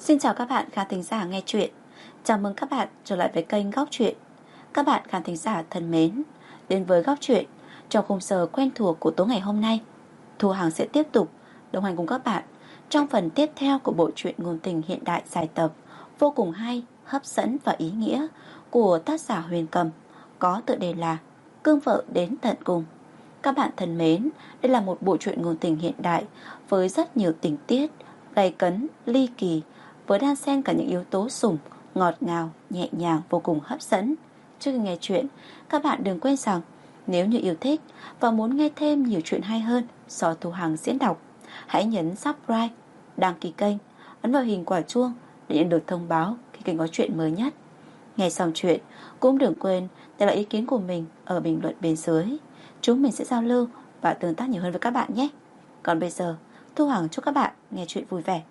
Xin chào các bạn khán thính giả nghe chuyện. Chào mừng các bạn trở lại với kênh Góc Chuyện. Các bạn khán thính giả thân mến, đến với Góc Chuyện trong khung giờ quen thuộc của tối ngày hôm nay, Thu Hằng sẽ tiếp tục đồng hành cùng các bạn trong phần tiếp theo của bộ truyện ngôn tình hiện đại dài tập vô cùng hay, hấp dẫn và ý nghĩa của tác giả Huyền Cầm, có tựa đề là Cương vợ đến tận cùng. Các bạn thân mến, đây là một bộ truyện ngôn tình hiện đại với rất nhiều tình tiết gay cấn, ly kỳ, với đan xen cả những yếu tố sủng, ngọt ngào, nhẹ nhàng, vô cùng hấp dẫn. Trước khi nghe chuyện, các bạn đừng quên rằng nếu như yêu thích và muốn nghe thêm nhiều chuyện hay hơn do Thu Hằng diễn đọc, hãy nhấn subscribe, đăng ký kênh, ấn vào hình quả chuông để nhận được thông báo khi kênh có chuyện mới nhất. Nghe xong chuyện cũng đừng quên để lại ý kiến của mình ở bình luận bên dưới. Chúng mình sẽ giao lưu và tương tác nhiều hơn với các bạn nhé. Còn bây giờ, Thu Hằng chúc các bạn nghe chuyện vui vẻ.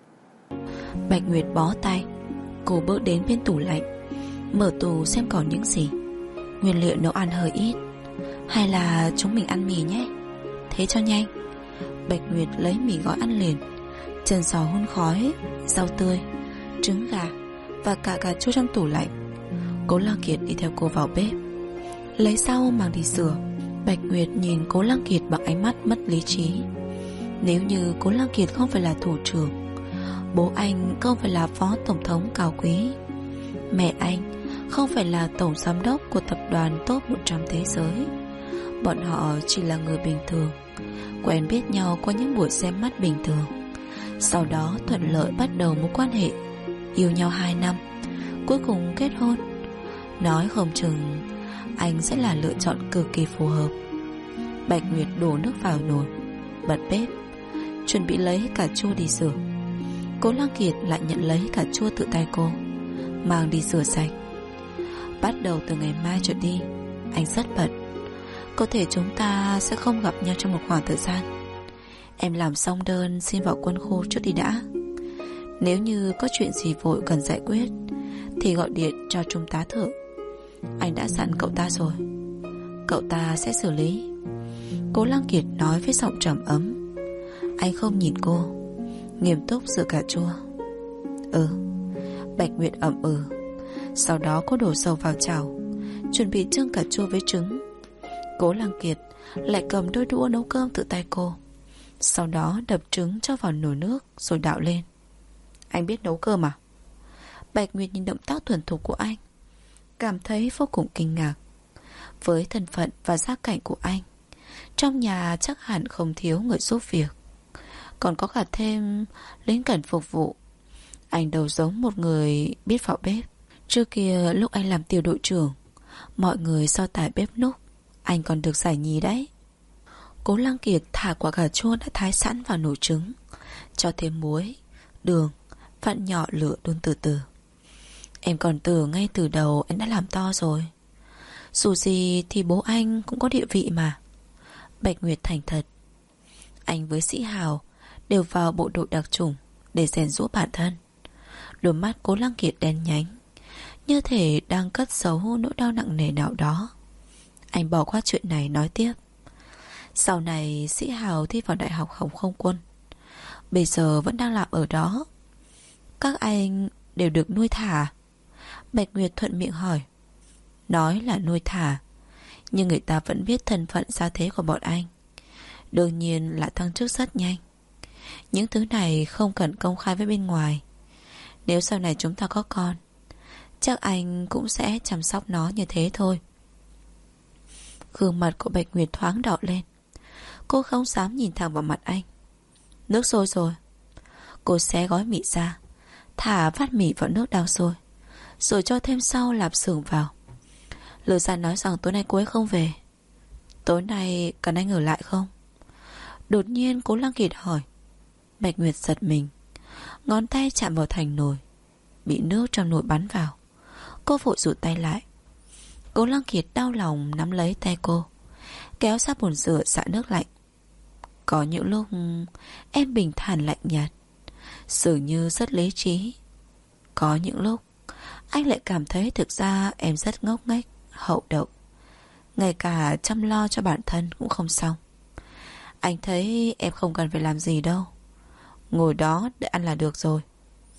Bạch Nguyệt bó tay. Cô bước đến bên tủ lạnh, mở tủ xem còn những gì. Nguyên liệu nấu ăn hơi ít, hay là chúng mình ăn mì nhé, thế cho nhanh. Bạch Nguyệt lấy mì gói ăn liền. Chân giò hun khói, rau tươi, trứng gà và cả cà chua trong tủ lạnh. Cố Lăng Kiệt đi theo cô vào bếp, lấy rau mang đi rửa. Bạch Nguyệt nhìn Cố Lăng Kiệt bằng ánh mắt mất lý trí. Nếu như Cố Lăng Kiệt không phải là thủ trưởng, bố anh không phải là phó tổng thống cao quý, mẹ anh không phải là tổng giám đốc của tập đoàn top 100 thế giới, bọn họ chỉ là người bình thường, quen biết nhau qua những buổi xem mắt bình thường, sau đó thuận lợi bắt đầu mối quan hệ, yêu nhau 2 năm, cuối cùng kết hôn. Nói không chừng anh sẽ là lựa chọn cực kỳ phù hợp. Bạch Nguyệt đổ nước vào nồi, bật bếp, chuẩn bị lấy cà chua đi rửa. Cố Lăng Kiệt lại nhận lấy cà chua tự tay cô, mang đi rửa sạch. Bắt đầu từ ngày mai trở đi, anh rất bận, có thể chúng ta sẽ không gặp nhau trong một khoảng thời gian. Em làm xong đơn xin vào quân khu trước đi đã. Nếu như có chuyện gì vội cần giải quyết thì gọi điện cho trung tá Thượng. Anh đã dặn cậu ta rồi, cậu ta sẽ xử lý. Cố Lăng Kiệt nói với giọng trầm ấm. Anh không nhìn cô, nghiêm túc rửa cà chua. Bạch Nguyệt ậm Sau đó cô đổ dầu vào chảo, chuẩn bị trưng cà chua với trứng. Cố Lăng Kiệt lại cầm đôi đũa nấu cơm tự tay cô, sau đó đập trứng cho vào nồi nước rồi đảo lên. Anh biết nấu cơm à? Bạch Nguyệt nhìn động tác thuần thục của anh, cảm thấy vô cùng kinh ngạc. Với thân phận và gia cảnh của anh, trong nhà chắc hẳn không thiếu người giúp việc, còn có cả thêm lính cẩn phục vụ. Anh đâu giống một người biết vào bếp. Trước kia lúc anh làm tiểu đội trưởng, mọi người so tài bếp núc, anh còn được giải nhì đấy. Cố Lăng Kiệt thả quả cà chua đã thái sẵn vào nồi trứng, cho thêm muối, đường, vặn nhỏ lửa đun từ từ. Em còn tưởng ngay từ đầu anh đã làm to rồi. Dù gì thì bố anh cũng có địa vị mà. Bạch Nguyệt thành thật. Anh với Sĩ Hào đều vào bộ đội đặc chủng để rèn giũa bản thân. Đôi mắt Cố Lăng Kiệt đen nhánh, như thể đang cất giấu nỗi đau nặng nề nào đó. Anh bỏ qua chuyện này nói tiếp. Sau này Sĩ Hào thi vào Đại học Hồng không quân, bây giờ vẫn đang làm ở đó. Các anh đều được nuôi thả? Bạch Nguyệt thuận miệng hỏi. Nói là nuôi thả, nhưng người ta vẫn biết thân phận gia thế của bọn anh, đương nhiên là thăng chức rất nhanh. Những thứ này không cần công khai với bên ngoài. Nếu sau này chúng ta có con, chắc anh cũng sẽ chăm sóc nó như thế thôi. Gương mặt của Bạch Nguyệt thoáng đỏ lên. Cô không dám nhìn thẳng vào mặt anh. Nước sôi rồi. Cô xé gói mì ra, thả bát mì vào nước đang sôi, rồi cho thêm rau lạp xưởng vào. Lừa ra nói rằng tối nay cô ấy không về. Tối nay cần anh ở lại không? Đột nhiên Cố Lăng Kiệt hỏi. Bạch Nguyệt giật mình, ngón tay chạm vào thành nồi, bị nước trong nồi bắn vào. Cô vội rụt tay lại. Cố Lăng Kiệt đau lòng nắm lấy tay cô, kéo ra bồn rửa xả nước lạnh. Có những lúc em bình thản lạnh nhạt, dường như rất lý trí. Có những lúc anh lại cảm thấy thực ra em rất ngốc nghếch, hậu đậu, ngay cả chăm lo cho bản thân cũng không xong. Anh thấy em không cần phải làm gì đâu, ngồi đó để ăn là được rồi.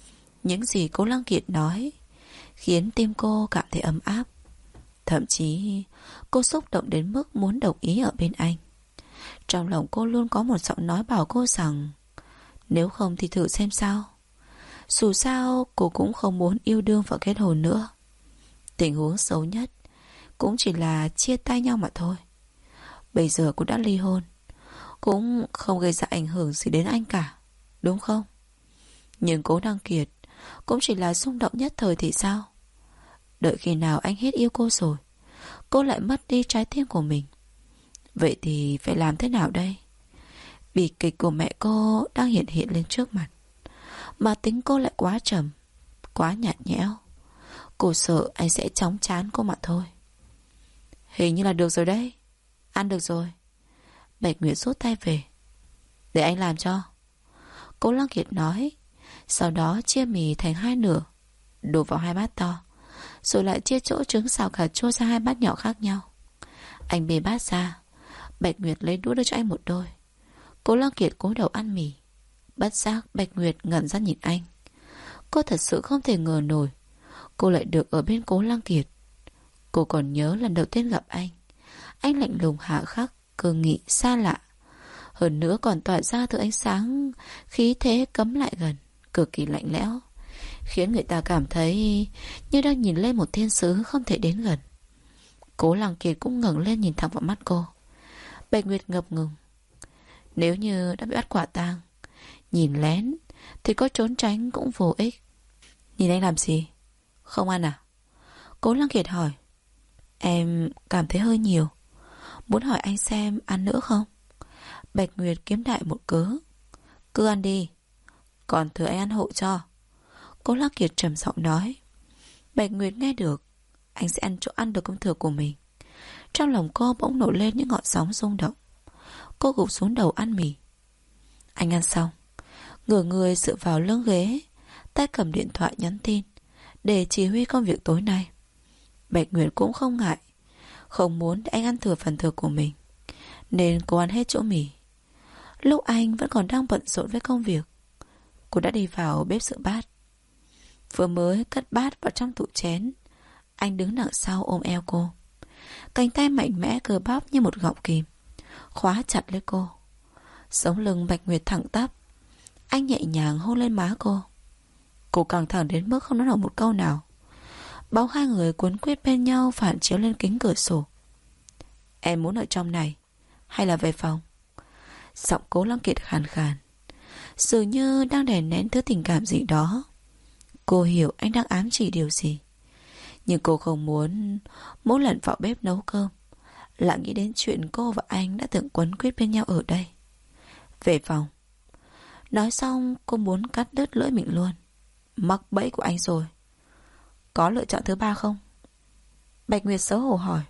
Những gì Cố Lăng Kiệt nói khiến tim cô cảm thấy ấm áp. Thậm chí cô xúc động đến mức muốn đồng ý ở bên anh. Trong lòng cô luôn có một giọng nói bảo cô rằng nếu không thì thử xem sao. Dù sao cô cũng không muốn yêu đương và kết hôn nữa. Tình huống xấu nhất cũng chỉ là chia tay nhau mà thôi. Bây giờ cô đã ly hôn, cũng không gây ra ảnh hưởng gì đến anh cả, đúng không? Nhưng Cố Lăng Kiệt cũng chỉ là xung động nhất thời thì sao? Đợi khi nào anh hết yêu cô rồi, cô lại mất đi trái tim của mình. Vậy thì phải làm thế nào đây? Bi kịch của mẹ cô đang hiện hiện lên trước mặt, mà tính cô lại quá trầm, quá nhạt nhẽo. Cô sợ anh sẽ chóng chán cô mà thôi. Hình như là được rồi đấy. Ăn được rồi. Bạch Nguyệt rút tay về. Để anh làm cho. Cố Lăng Kiệt nói. Sau đó chia mì thành 2 nửa, đổ vào 2 bát to, rồi lại chia chỗ trứng xào cà chua ra 2 bát nhỏ khác nhau. Anh bê bát ra. Bạch Nguyệt lấy đũa đưa cho anh một đôi. Cố Lăng Kiệt cúi đầu ăn mì. Bất giác Bạch Nguyệt ngẩn ra nhìn anh. Cô thật sự không thể ngờ nổi cô lại được ở bên Cố Lăng Kiệt. Cô còn nhớ lần đầu tiên gặp anh lạnh lùng hà khắc, cương nghị, xa lạ. Hơn nữa còn tỏa ra thứ ánh sáng, khí thế cấm lại gần, cực kỳ lạnh lẽo, khiến người ta cảm thấy như đang nhìn lên một thiên sứ không thể đến gần. Cố Lăng Kiệt cũng ngẩng lên nhìn thẳng vào mắt cô. Bạch Nguyệt ngập ngừng. Nếu như đã bị bắt quả tang, nhìn lén thì có trốn tránh cũng vô ích. Nhìn anh làm gì? Không ăn à? Cố Lăng Kiệt hỏi. Em cảm thấy hơi nhiều, muốn hỏi anh xem ăn nữa không? Bạch Nguyệt kiếm đại một cớ. Cứ ăn đi, còn thừa anh ăn hộ cho. Cố Lăng Kiệt trầm giọng nói. Bạch Nguyệt nghe được, anh sẽ ăn chỗ ăn được công thừa của mình. Trong lòng cô bỗng nổi lên những ngọn sóng rung động. Cô gục xuống đầu ăn mì. Anh ăn xong, ngửa người dựa vào lưng ghế, tay cầm điện thoại nhắn tin để chỉ huy công việc tối nay. Bạch Nguyệt cũng không ngại, không muốn để anh ăn thừa phần thừa của mình, nên cô ăn hết chỗ mì. Lúc anh vẫn còn đang bận rộn với công việc, cô đã đi vào bếp rửa bát. Vừa mới cất bát vào trong tủ chén, anh đứng đằng sau ôm eo cô. Cánh tay mạnh mẽ cơ bắp như một gọng kìm khóa chặt lấy cô. Sống lưng Bạch Nguyệt thẳng tắp. Anh nhẹ nhàng hôn lên má cô. Cô căng thẳng đến mức không nói nổi một câu nào. Bóng hai người cuốn quýt bên nhau phản chiếu lên kính cửa sổ. Em muốn ở trong này hay là về phòng? Giọng Cố Lăng Kiệt khàn khàn, dường như đang đè nén thứ tình cảm gì đó. Cô hiểu anh đang ám chỉ điều gì, nhưng cô không muốn mỗi lần vào bếp nấu cơm lại nghĩ đến chuyện cô và anh đã từng quấn quýt bên nhau ở đây. Về phòng. Nói xong cô muốn cắt đứt lưỡi mình luôn. Mắc bẫy của anh rồi. Có lựa chọn thứ ba không? Bạch Nguyệt xấu hổ hỏi.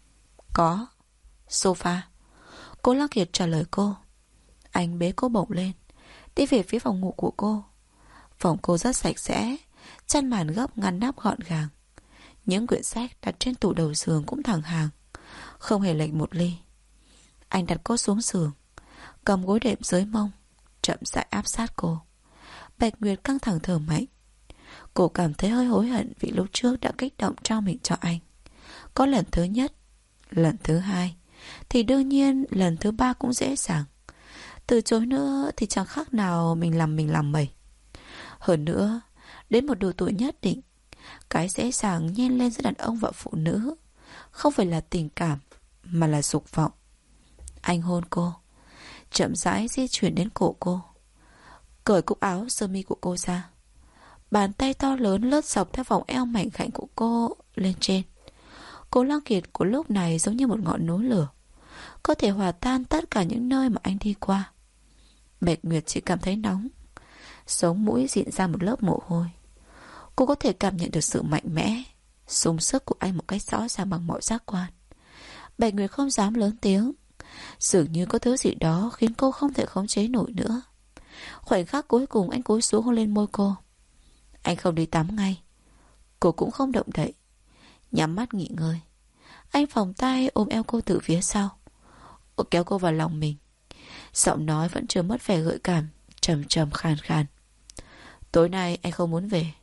Có. Sofa. Cố Lăng Kiệt trả lời cô. Anh bế cô bổng lên, đi về phía phòng ngủ của cô. Phòng cô rất sạch sẽ, chăn màn gấp ngăn nắp gọn gàng. Những quyển sách đặt trên tủ đầu giường cũng thẳng hàng, không hề lệch một ly. Anh đặt cô xuống giường, cầm gối đệm dưới mông, chậm rãi áp sát cô. Bạch Nguyệt căng thẳng thở mạnh. Cô cảm thấy hơi hối hận vì lúc trước đã kích động trao mình cho anh. Có lần thứ nhất, lần thứ hai, thì đương nhiên lần thứ ba cũng dễ dàng. Từ chối nữa thì chẳng khác nào mình làm mẩy. Hơn nữa, đến một độ tuổi nhất định, cái dễ dàng nhen lên giữa đàn ông và phụ nữ không phải là tình cảm, mà là dục vọng. Anh hôn cô, chậm rãi di chuyển đến cổ cô, cởi cúc áo sơ mi của cô ra. Bàn tay to lớn lướt dọc theo vòng eo mảnh khảnh của cô lên trên. Cố Lăng Kiệt của lúc này giống như một ngọn núi lửa, có thể hòa tan tất cả những nơi mà anh đi qua. Bạch Nguyệt chỉ cảm thấy nóng, sống mũi dịn ra một lớp mồ hôi. Cô có thể cảm nhận được sự mạnh mẽ, sung sức của anh một cách rõ ràng bằng mọi giác quan. Bạch Nguyệt không dám lớn tiếng, dường như có thứ gì đó khiến cô không thể khống chế nổi nữa. Khoảnh khắc cuối cùng anh cúi xuống hôn lên môi cô. Anh không đi tắm ngay, cô cũng không động đậy, nhắm mắt nghỉ ngơi. Anh vòng tay ôm eo cô từ phía sau, kéo cô vào lòng mình. Giọng nói vẫn chưa mất vẻ gợi cảm, trầm trầm khàn khàn. Tối nay anh không muốn về.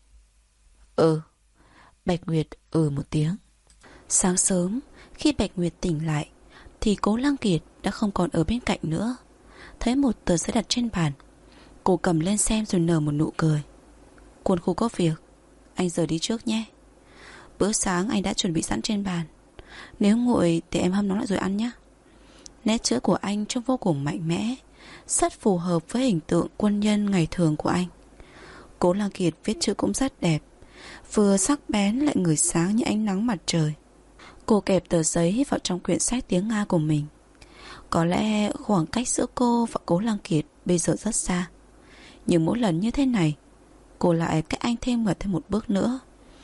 Ừ. Bạch Nguyệt một tiếng. Sáng sớm, khi Bạch Nguyệt tỉnh lại thì Cố Lăng Kiệt đã không còn ở bên cạnh nữa. Thấy một tờ giấy đặt trên bàn, cô cầm lên xem rồi nở một nụ cười. Quân khu có việc, anh giờ đi trước nhé. Bữa sáng anh đã chuẩn bị sẵn trên bàn, nếu nguội thì em hâm nó lại rồi ăn nhé. Nét chữ của anh trông vô cùng mạnh mẽ, rất phù hợp với hình tượng quân nhân ngày thường của anh. Cố Lăng Kiệt viết chữ cũng rất đẹp, vừa sắc bén lại ngời sáng như ánh nắng mặt trời. Cô kẹp tờ giấy vào trong quyển sách tiếng Nga của mình. Có lẽ khoảng cách giữa cô và Cố Lăng Kiệt bây giờ rất xa, nhưng mỗi lần như thế này, cô lại cách anh thêm một bước nữa.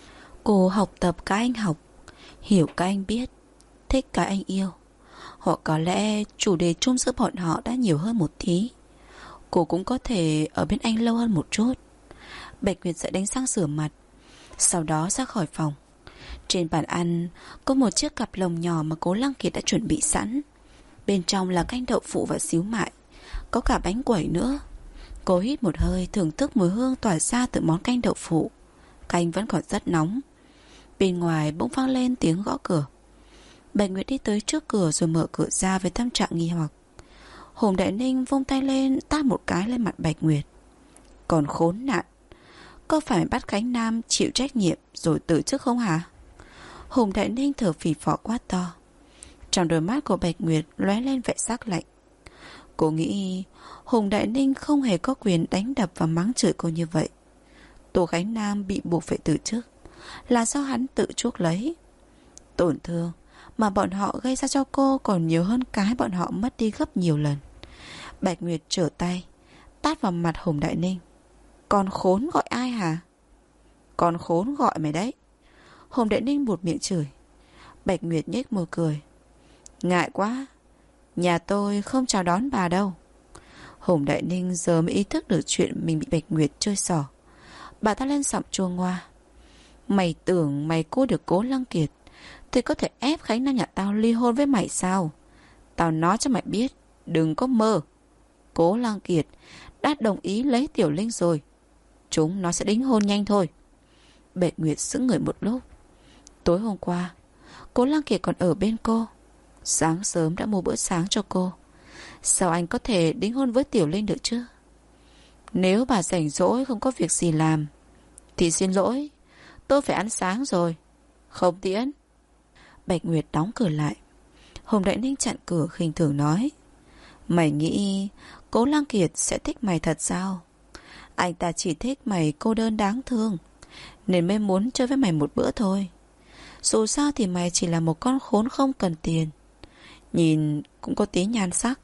Cô học tập cái anh học, hiểu cái anh biết, thích cái anh yêu. Hoặc có lẽ chủ đề chung giữa bọn họ đã nhiều hơn một tí. Cô cũng có thể ở bên anh lâu hơn một chút. Bạch Nguyệt sẽ đánh răng rửa mặt, sau đó ra khỏi phòng. Trên bàn ăn có một chiếc cặp lồng nhỏ mà Cố Lăng Kiệt đã chuẩn bị sẵn. Bên trong là canh đậu phụ và xíu mại, có cả bánh quẩy nữa. Cô hít một hơi thưởng thức mùi hương tỏa ra từ món canh đậu phụ. Canh vẫn còn rất nóng. Bên ngoài bỗng vang lên tiếng gõ cửa. Bạch Nguyệt đi tới trước cửa rồi mở cửa ra với tâm trạng nghi hoặc. Hùng Đại Ninh vung tay lên tát một cái lên mặt Bạch Nguyệt. Còn khốn nạn, có phải bắt Khánh Nam chịu trách nhiệm rồi từ chức không hả? Hùng Đại Ninh thở phì phò quá to. Trong đôi mắt của Bạch Nguyệt lóe lên vẻ sắc lạnh. Cô nghĩ Hùng Đại Ninh không hề có quyền đánh đập và mắng chửi cô như vậy. Tô Khánh Nam bị buộc phải từ chức là do hắn tự chuốc lấy. Tổn thương mà bọn họ gây ra cho cô còn nhiều hơn cái bọn họ mất đi gấp nhiều lần. Bạch Nguyệt trở tay tát vào mặt Hùng Đại Ninh. Con khốn gọi ai hả? Con khốn gọi mày đấy. Hùng Đại Ninh buột miệng chửi. Bạch Nguyệt nhếch môi cười. Ngại quá, nhà tôi không chào đón bà đâu. Hùng Đại Ninh giờ mới ý thức được chuyện mình bị Bạch Nguyệt chơi xỏ. Bà ta lên giọng chua ngoa. Mày tưởng mày cô được Cố Lăng Kiệt thì có thể ép Khánh Nam nhà tao ly hôn với mày sao? Tao nói cho mày biết, đừng có mơ. Cố Lăng Kiệt đã đồng ý lấy Tiểu Linh rồi. Chúng nó sẽ đính hôn nhanh thôi. Bạch Nguyệt sững người một lúc. Tối hôm qua Cố Lăng Kiệt còn ở bên cô. Sáng sớm đã mua bữa sáng cho cô. Sao anh có thể đính hôn với Tiểu Linh được chứ? Nếu bà rảnh rỗi không có việc gì làm thì xin lỗi, tôi phải ăn sáng rồi. Không tiễn. Bạch Nguyệt đóng cửa lại. Hồng Đại Ninh chặn cửa khinh thường nói. Mày nghĩ Cố Lăng Kiệt sẽ thích mày thật sao? Anh ta chỉ thích mày cô đơn đáng thương, nên mới muốn chơi với mày một bữa thôi. Dù sao thì mày chỉ là một con khốn không cần tiền, nhìn cũng có tí nhan sắc.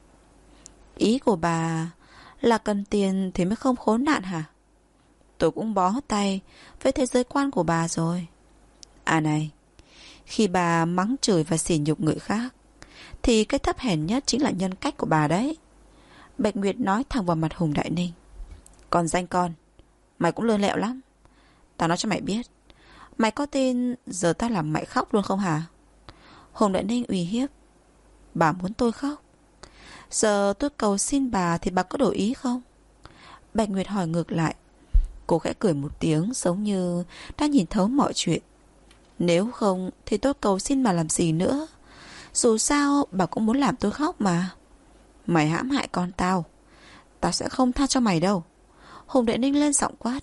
Ý của bà là cần tiền thì mới không khốn nạn hả? Tôi cũng bó tay với thế giới quan của bà rồi. À này, khi bà mắng chửi và sỉ nhục người khác thì cái thấp hèn nhất chính là nhân cách của bà đấy. Bạch Nguyệt nói thẳng vào mặt Hùng Đại Ninh. Còn danh con, mày cũng lươn lẹo lắm. Tao nói cho mày biết, mày có tin giờ tao làm mày khóc luôn không hả? Hùng Đại Ninh uy hiếp. Bà muốn tôi khóc? Giờ tôi cầu xin bà thì bà có đổi ý không? Bạch Nguyệt hỏi ngược lại. Cô khẽ cười một tiếng giống như đã nhìn thấu mọi chuyện. Nếu không thì tôi cầu xin bà làm gì nữa? Dù sao bà cũng muốn làm tôi khóc mà. Mày hãm hại con tao, tao sẽ không tha cho mày đâu. Hùng Đại Ninh lên giọng quát.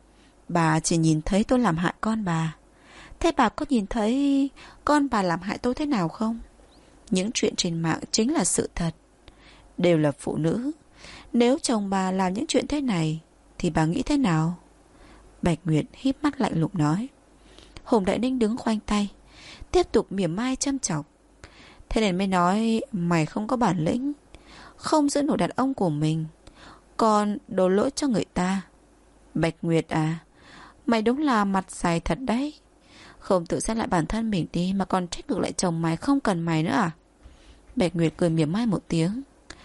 Bà chỉ nhìn thấy tôi làm hại con bà. Thế bà có nhìn thấy con bà làm hại tôi thế nào không? Những chuyện trên mạng chính là sự thật. Đều là phụ nữ. Nếu chồng bà làm những chuyện thế này thì bà nghĩ thế nào? Bạch Nguyệt híp mắt lạnh lùng nói. Hùng Đại Ninh đứng khoanh tay, tiếp tục mỉa mai châm chọc. Thế nên mới nói mày không có bản lĩnh, không giữ nổi đàn ông của mình, còn đổ lỗi cho người ta. Bạch Nguyệt à, mày đúng là mặt dài thật đấy. Không tự xét lại bản thân mình đi mà còn trách ngược lại chồng mày không cần mày nữa à? Bạch Nguyệt cười mỉa mai một tiếng.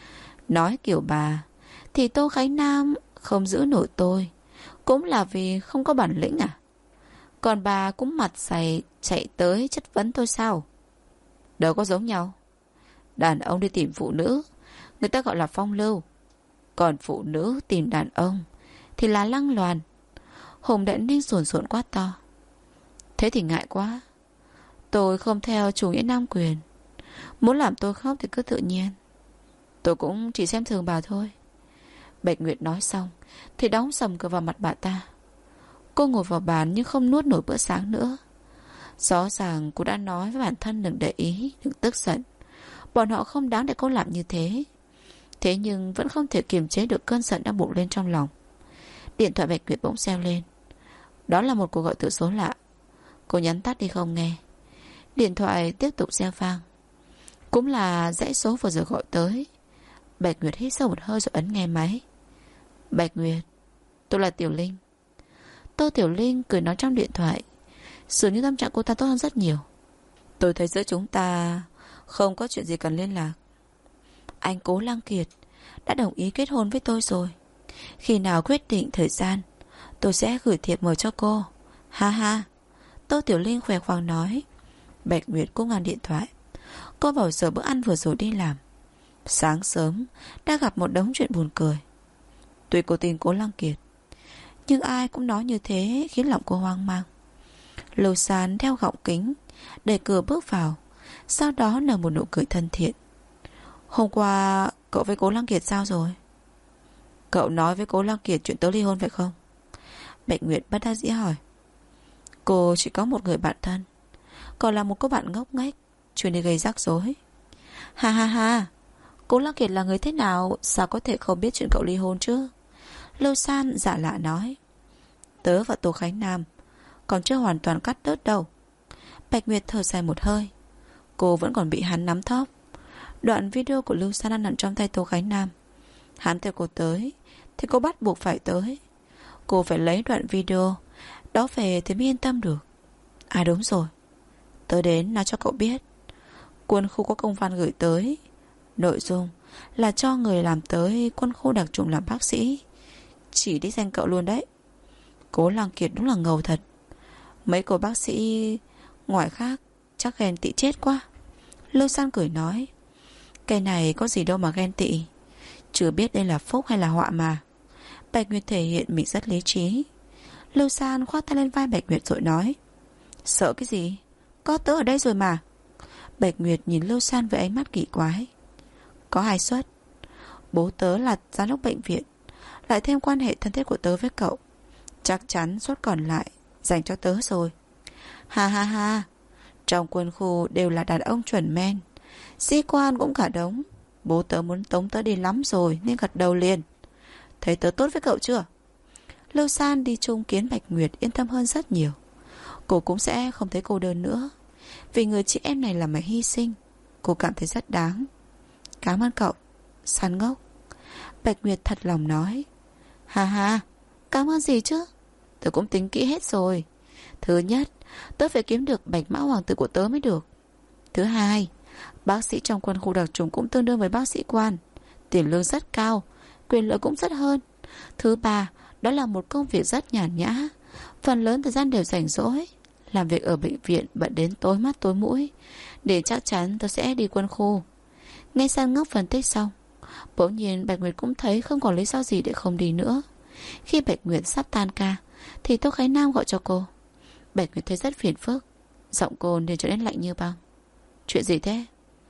Nói kiểu bà thì Tô Khánh Nam không giữ nổi tôi cũng là vì không có bản lĩnh à? Còn bà cũng mặt dày chạy tới chất vấn tôi sao? Đâu có giống nhau. Đàn ông đi tìm phụ nữ, người ta gọi là phong lưu. Còn phụ nữ tìm đàn ông thì là lăng loàn. Hùng Đại Ninh sồn sồn quá to. Thế thì ngại quá. Tôi không theo chủ nghĩa nam quyền. Muốn làm tôi khóc thì cứ tự nhiên. Tôi cũng chỉ xem thường bà thôi. Bạch Nguyệt nói xong thì đóng sầm cửa vào mặt bà ta. Cô ngồi vào bàn nhưng không nuốt nổi bữa sáng nữa. Rõ ràng cô đã nói với bản thân đừng để ý, đừng tức giận. Bọn họ không đáng để cô làm như thế. Thế nhưng vẫn không thể kiềm chế được cơn giận đang bùng lên trong lòng. Điện thoại Bạch Nguyệt bỗng reo lên. Đó là một cuộc gọi từ số lạ. Cô nhắn tắt đi không nghe. Điện thoại tiếp tục reo vang. Cũng là dãy số vừa rồi gọi tới. Bạch Nguyệt hít sâu một hơi rồi ấn nghe máy. Bạch Nguyệt, tôi là Tiểu Linh. Tô Tiểu Linh cười nói trong điện thoại. Dường như tâm trạng cô ta tốt hơn rất nhiều. Tôi thấy giữa chúng ta không có chuyện gì cần liên lạc. Anh Cố Lăng Kiệt đã đồng ý kết hôn với tôi rồi. Khi nào quyết định thời gian, tôi sẽ gửi thiệp mời cho cô. Ha ha. Tô Tiểu Linh khỏe khoang nói. Bạch Nguyệt cũng ngăn điện thoại. Cô vào giờ bữa ăn vừa rồi đi làm. Sáng sớm đã gặp một đống chuyện buồn cười. Tuy cô tin Cố Lăng Kiệt, nhưng ai cũng nói như thế khiến lòng cô hoang mang. Lưu San đeo gọng kính, đẩy cửa bước vào, sau đó nở một nụ cười thân thiện. Hôm qua cậu với Cố Lăng Kiệt sao rồi? Cậu nói với Cố Lăng Kiệt chuyện tớ ly hôn phải không? Bạch Nguyệt bất đắc dĩ hỏi. Cô chỉ có một người bạn thân, còn là một cô bạn ngốc nghếch, chuyên đi gây rắc rối. Ha ha ha. Cố Lăng Kiệt là người thế nào, sao có thể không biết chuyện cậu ly hôn chứ? Lưu San dạ lạ nói. Tớ và Tô Khánh Nam còn chưa hoàn toàn cắt đứt đâu. Bạch Nguyệt thở dài một hơi. Cô vẫn còn bị hắn nắm thóp. Đoạn video của Lưu San đang nằm trong tay Tô Khánh Nam. Hắn theo cô tới thì cô bắt buộc phải tới. Cô phải lấy đoạn video đó về thì mới yên tâm được. À đúng rồi, tớ đến nói cho cậu biết. Quân khu có công văn gửi tới. Nội dung là cho người làm tới quân khu đặc chủng làm bác sĩ. Chỉ đích danh cậu luôn đấy. Cố Lăng Kiệt đúng là ngầu thật. Mấy cô bác sĩ ngoài khác chắc ghen tị chết quá. Lưu San cười nói. Cái này có gì đâu mà ghen tị. Chưa biết đây là phúc hay là họa mà. Bạch Nguyệt thể hiện mình rất lý trí. Lưu San khoác tay lên vai Bạch Nguyệt rồi nói. Sợ cái gì? Có tớ ở đây rồi mà. Bạch Nguyệt nhìn Lưu San với ánh mắt kỳ quái. Có hai suất. Bố tớ là giám đốc bệnh viện, lại thêm quan hệ thân thiết của tớ với cậu, chắc chắn suất còn lại dành cho tớ rồi. Ha ha ha. Trong quân khu đều là đàn ông chuẩn men, sĩ quan cũng cả đống. Bố tớ muốn tống tớ đi lắm rồi nên gật đầu liền. Thấy tớ tốt với cậu chưa? Lưu San đi chung kiến Bạch Nguyệt yên tâm hơn rất nhiều. Cô cũng sẽ không thấy cô đơn nữa. Vì người chị em này là mày hy sinh, cô cảm thấy rất đáng. Cảm ơn cậu, San ngốc. Bạch Nguyệt thật lòng nói. Ha ha, cảm ơn gì chứ? Tớ cũng tính kỹ hết rồi. Thứ nhất, tớ phải kiếm được bạch mã hoàng tử của tớ mới được. Thứ hai, bác sĩ trong quân khu đặc chủng cũng tương đương với bác sĩ quan, tiền lương rất cao, quyền lợi cũng rất hơn. Thứ ba, đó là một công việc rất nhàn nhã, phần lớn thời gian đều rảnh rỗi. Làm việc ở bệnh viện bận đến tối mắt tối mũi, để chắc chắn tớ sẽ đi quân khu. Nghe San ngốc phân tích xong, bỗng nhiên Bạch Nguyệt cũng thấy không còn lý do gì để không đi nữa. Khi Bạch Nguyệt sắp tan ca thì Tô Khánh Nam gọi cho cô. Bạch Nguyệt thấy rất phiền phức, giọng cô liền trở nên lạnh như băng. Chuyện gì thế?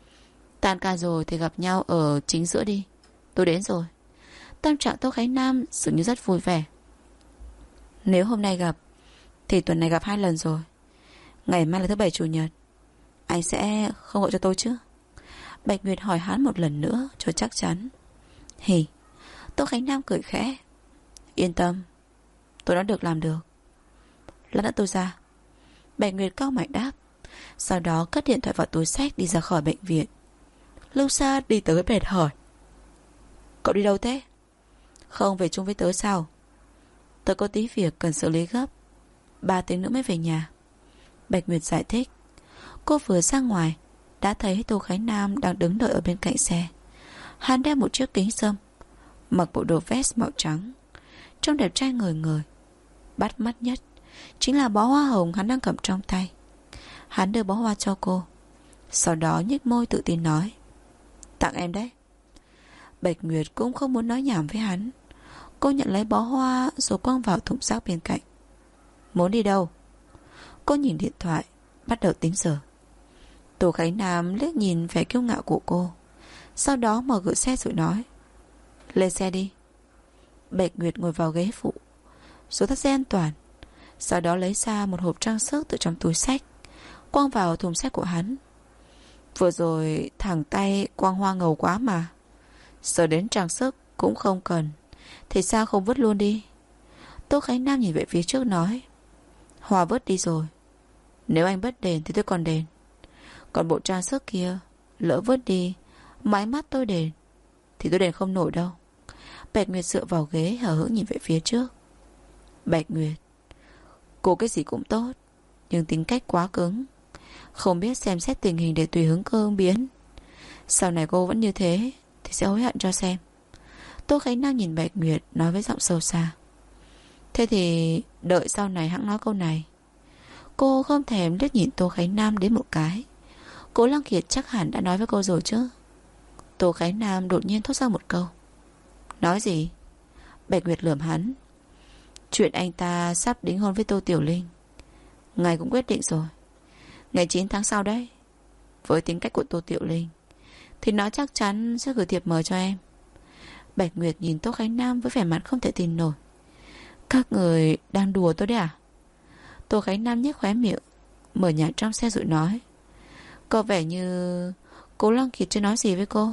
Tan ca rồi thì gặp nhau ở chính giữa đi. Tôi đến rồi. Tâm trạng Tô Khánh Nam dường như rất vui vẻ. Nếu hôm nay gặp thì tuần này gặp 2 lần rồi. Ngày mai là thứ Bảy Chủ nhật. Anh sẽ không gọi cho tôi chứ? Bạch Nguyệt hỏi hắn một lần nữa cho chắc chắn. Hỉ. Tô Khánh Nam cười khẽ. Yên tâm, tôi đã được làm được. Lát nữa tôi ra. Bạch Nguyệt cau mày đáp. Sau đó cất điện thoại vào túi xách đi ra khỏi bệnh viện. Lưu Sa đi tới bệt hỏi. Cậu đi đâu thế? Không về chung với tớ sao? Tớ có tí việc cần xử lý gấp, 3 tiếng nữa mới về nhà. Bạch Nguyệt giải thích. Cô vừa ra ngoài đã thấy Tô Khánh Nam đang đứng đợi ở bên cạnh xe. Hắn đeo một chiếc kính râm, mặc bộ đồ vest màu trắng, trông đẹp trai ngời ngời. Bắt mắt nhất chính là bó hoa hồng hắn đang cầm trong tay. Hắn đưa bó hoa cho cô, sau đó nhếch môi tự tin nói. Tặng em đấy. Bạch Nguyệt cũng không muốn nói nhảm với hắn. Cô nhận lấy bó hoa rồi quăng vào thùng rác bên cạnh. Muốn đi đâu? Cô nhìn điện thoại, bắt đầu tính giờ. Tô Khánh Nam liếc nhìn vẻ kiêu ngạo của cô, sau đó mở cửa xe rồi nói: lên xe đi. Bạch Nguyệt ngồi vào ghế phụ, rồi thắt dây an toàn. Sau đó lấy ra một hộp trang sức từ trong túi xách, quăng vào thùng xe của hắn. Vừa rồi thẳng tay quăng hoa ngầu quá mà. Giờ đến trang sức cũng không cần, thì sao không vứt luôn đi? Tô Khánh Nam nhìn về phía trước nói: hoa vứt đi rồi. Nếu anh bất đền thì tôi còn đền. Còn bộ trang sức kia, lỡ vứt đi, mái mắt tôi đền thì tôi đền không nổi đâu. Bạch Nguyệt dựa vào ghế hờ hững nhìn về phía trước. Bạch Nguyệt, cô cái gì cũng tốt, nhưng tính cách quá cứng, không biết xem xét tình hình để tùy hứng cơ biến. Sau này cô vẫn như thế thì sẽ hối hận cho xem. Tô Khánh Nam nhìn Bạch Nguyệt, nói với giọng sâu xa: thế thì đợi sau này hẵng nói câu này. Cô không thèm liếc nhìn Tô Khánh Nam đến một cái. Cố Lăng Kiệt chắc hẳn đã nói với cô rồi chứ. Tô Khánh Nam đột nhiên thốt ra một câu. Nói gì? Bạch Nguyệt lườm hắn. Chuyện anh ta sắp đính hôn với Tô Tiểu Linh, ngài cũng quyết định rồi. Ngày 9 tháng sau đấy. Với tính cách của Tô Tiểu Linh thì nó chắc chắn sẽ gửi thiệp mời cho em. Bạch Nguyệt nhìn Tô Khánh Nam với vẻ mặt không thể tin nổi. Các người đang đùa tôi đấy à? Tô Khánh Nam nhếch khóe miệng, mở nhạc trong xe rồi nói: có vẻ như Cố Lăng Kiệt chưa nói gì với cô.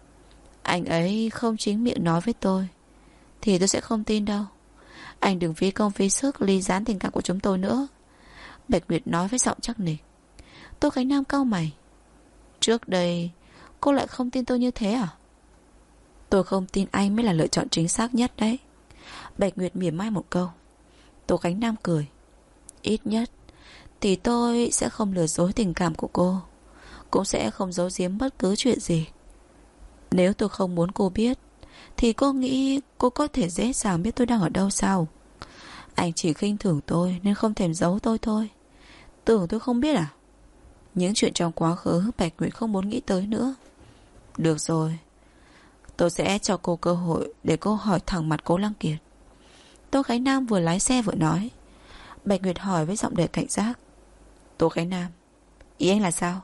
Anh ấy không chính miệng nói với tôi thì tôi sẽ không tin đâu. Anh đừng phí công phí sức ly gián tình cảm của chúng tôi nữa. Bạch Nguyệt nói với giọng chắc nịch. Tô Khánh Nam cau mày. Trước đây cô lại không tin tôi như thế à? Tôi không tin anh mới là lựa chọn chính xác nhất đấy. Bạch Nguyệt mỉa mai một câu. Tô Khánh Nam cười. Ít nhất thì tôi sẽ không lừa dối tình cảm của cô, cũng sẽ không giấu giếm bất cứ chuyện gì. Nếu tôi không muốn cô biết thì cô nghĩ cô có thể dễ dàng biết tôi đang ở đâu sao? Anh chỉ khinh thường tôi nên không thèm giấu tôi thôi. Tưởng tôi không biết à? Những chuyện trong quá khứ Bạch Nguyệt không muốn nghĩ tới nữa. Được rồi, tôi sẽ cho cô cơ hội để cô hỏi thẳng mặt Cố Lăng Kiệt. Tô Khánh Nam vừa lái xe vừa nói. Bạch Nguyệt hỏi với giọng đầy cảnh giác. Tô Khánh Nam, ý anh là sao?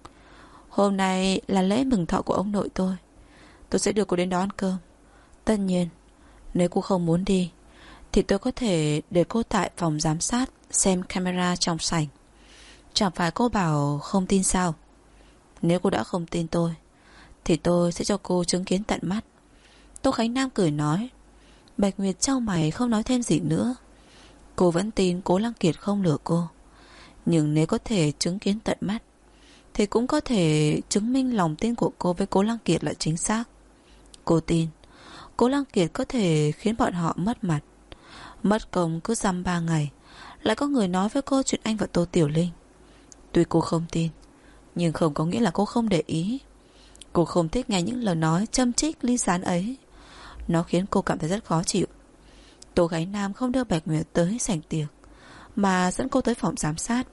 Hôm nay là lễ mừng thọ của ông nội tôi sẽ đưa cô đến đó ăn cơm. Tất nhiên, nếu cô không muốn đi thì tôi có thể để cô tại phòng giám sát xem camera trong sảnh. Chẳng phải cô bảo không tin sao? Nếu cô đã không tin tôi thì tôi sẽ cho cô chứng kiến tận mắt. Tô Khánh Nam cười nói. Bạch Nguyệt chau mày không nói thêm gì nữa. Cô vẫn tin Cố Lăng Kiệt không lừa cô, nhưng nếu có thể chứng kiến tận mắt thì cũng có thể chứng minh lòng tin của cô với Cố Lăng Kiệt là chính xác. Cô tin Cố Lăng Kiệt có thể khiến bọn họ mất mặt. Mất công cứ dăm 3 ngày lại có người nói với cô chuyện anh và Tô Tiểu Linh. Tuy cô không tin, nhưng không có nghĩa là cô không để ý. Cô không thích nghe những lời nói châm chích ly gián ấy. Nó khiến cô cảm thấy rất khó chịu. Tô Khánh Nam không đưa Bạch Nguyệt tới sảnh tiệc, mà dẫn cô tới phòng giám sát.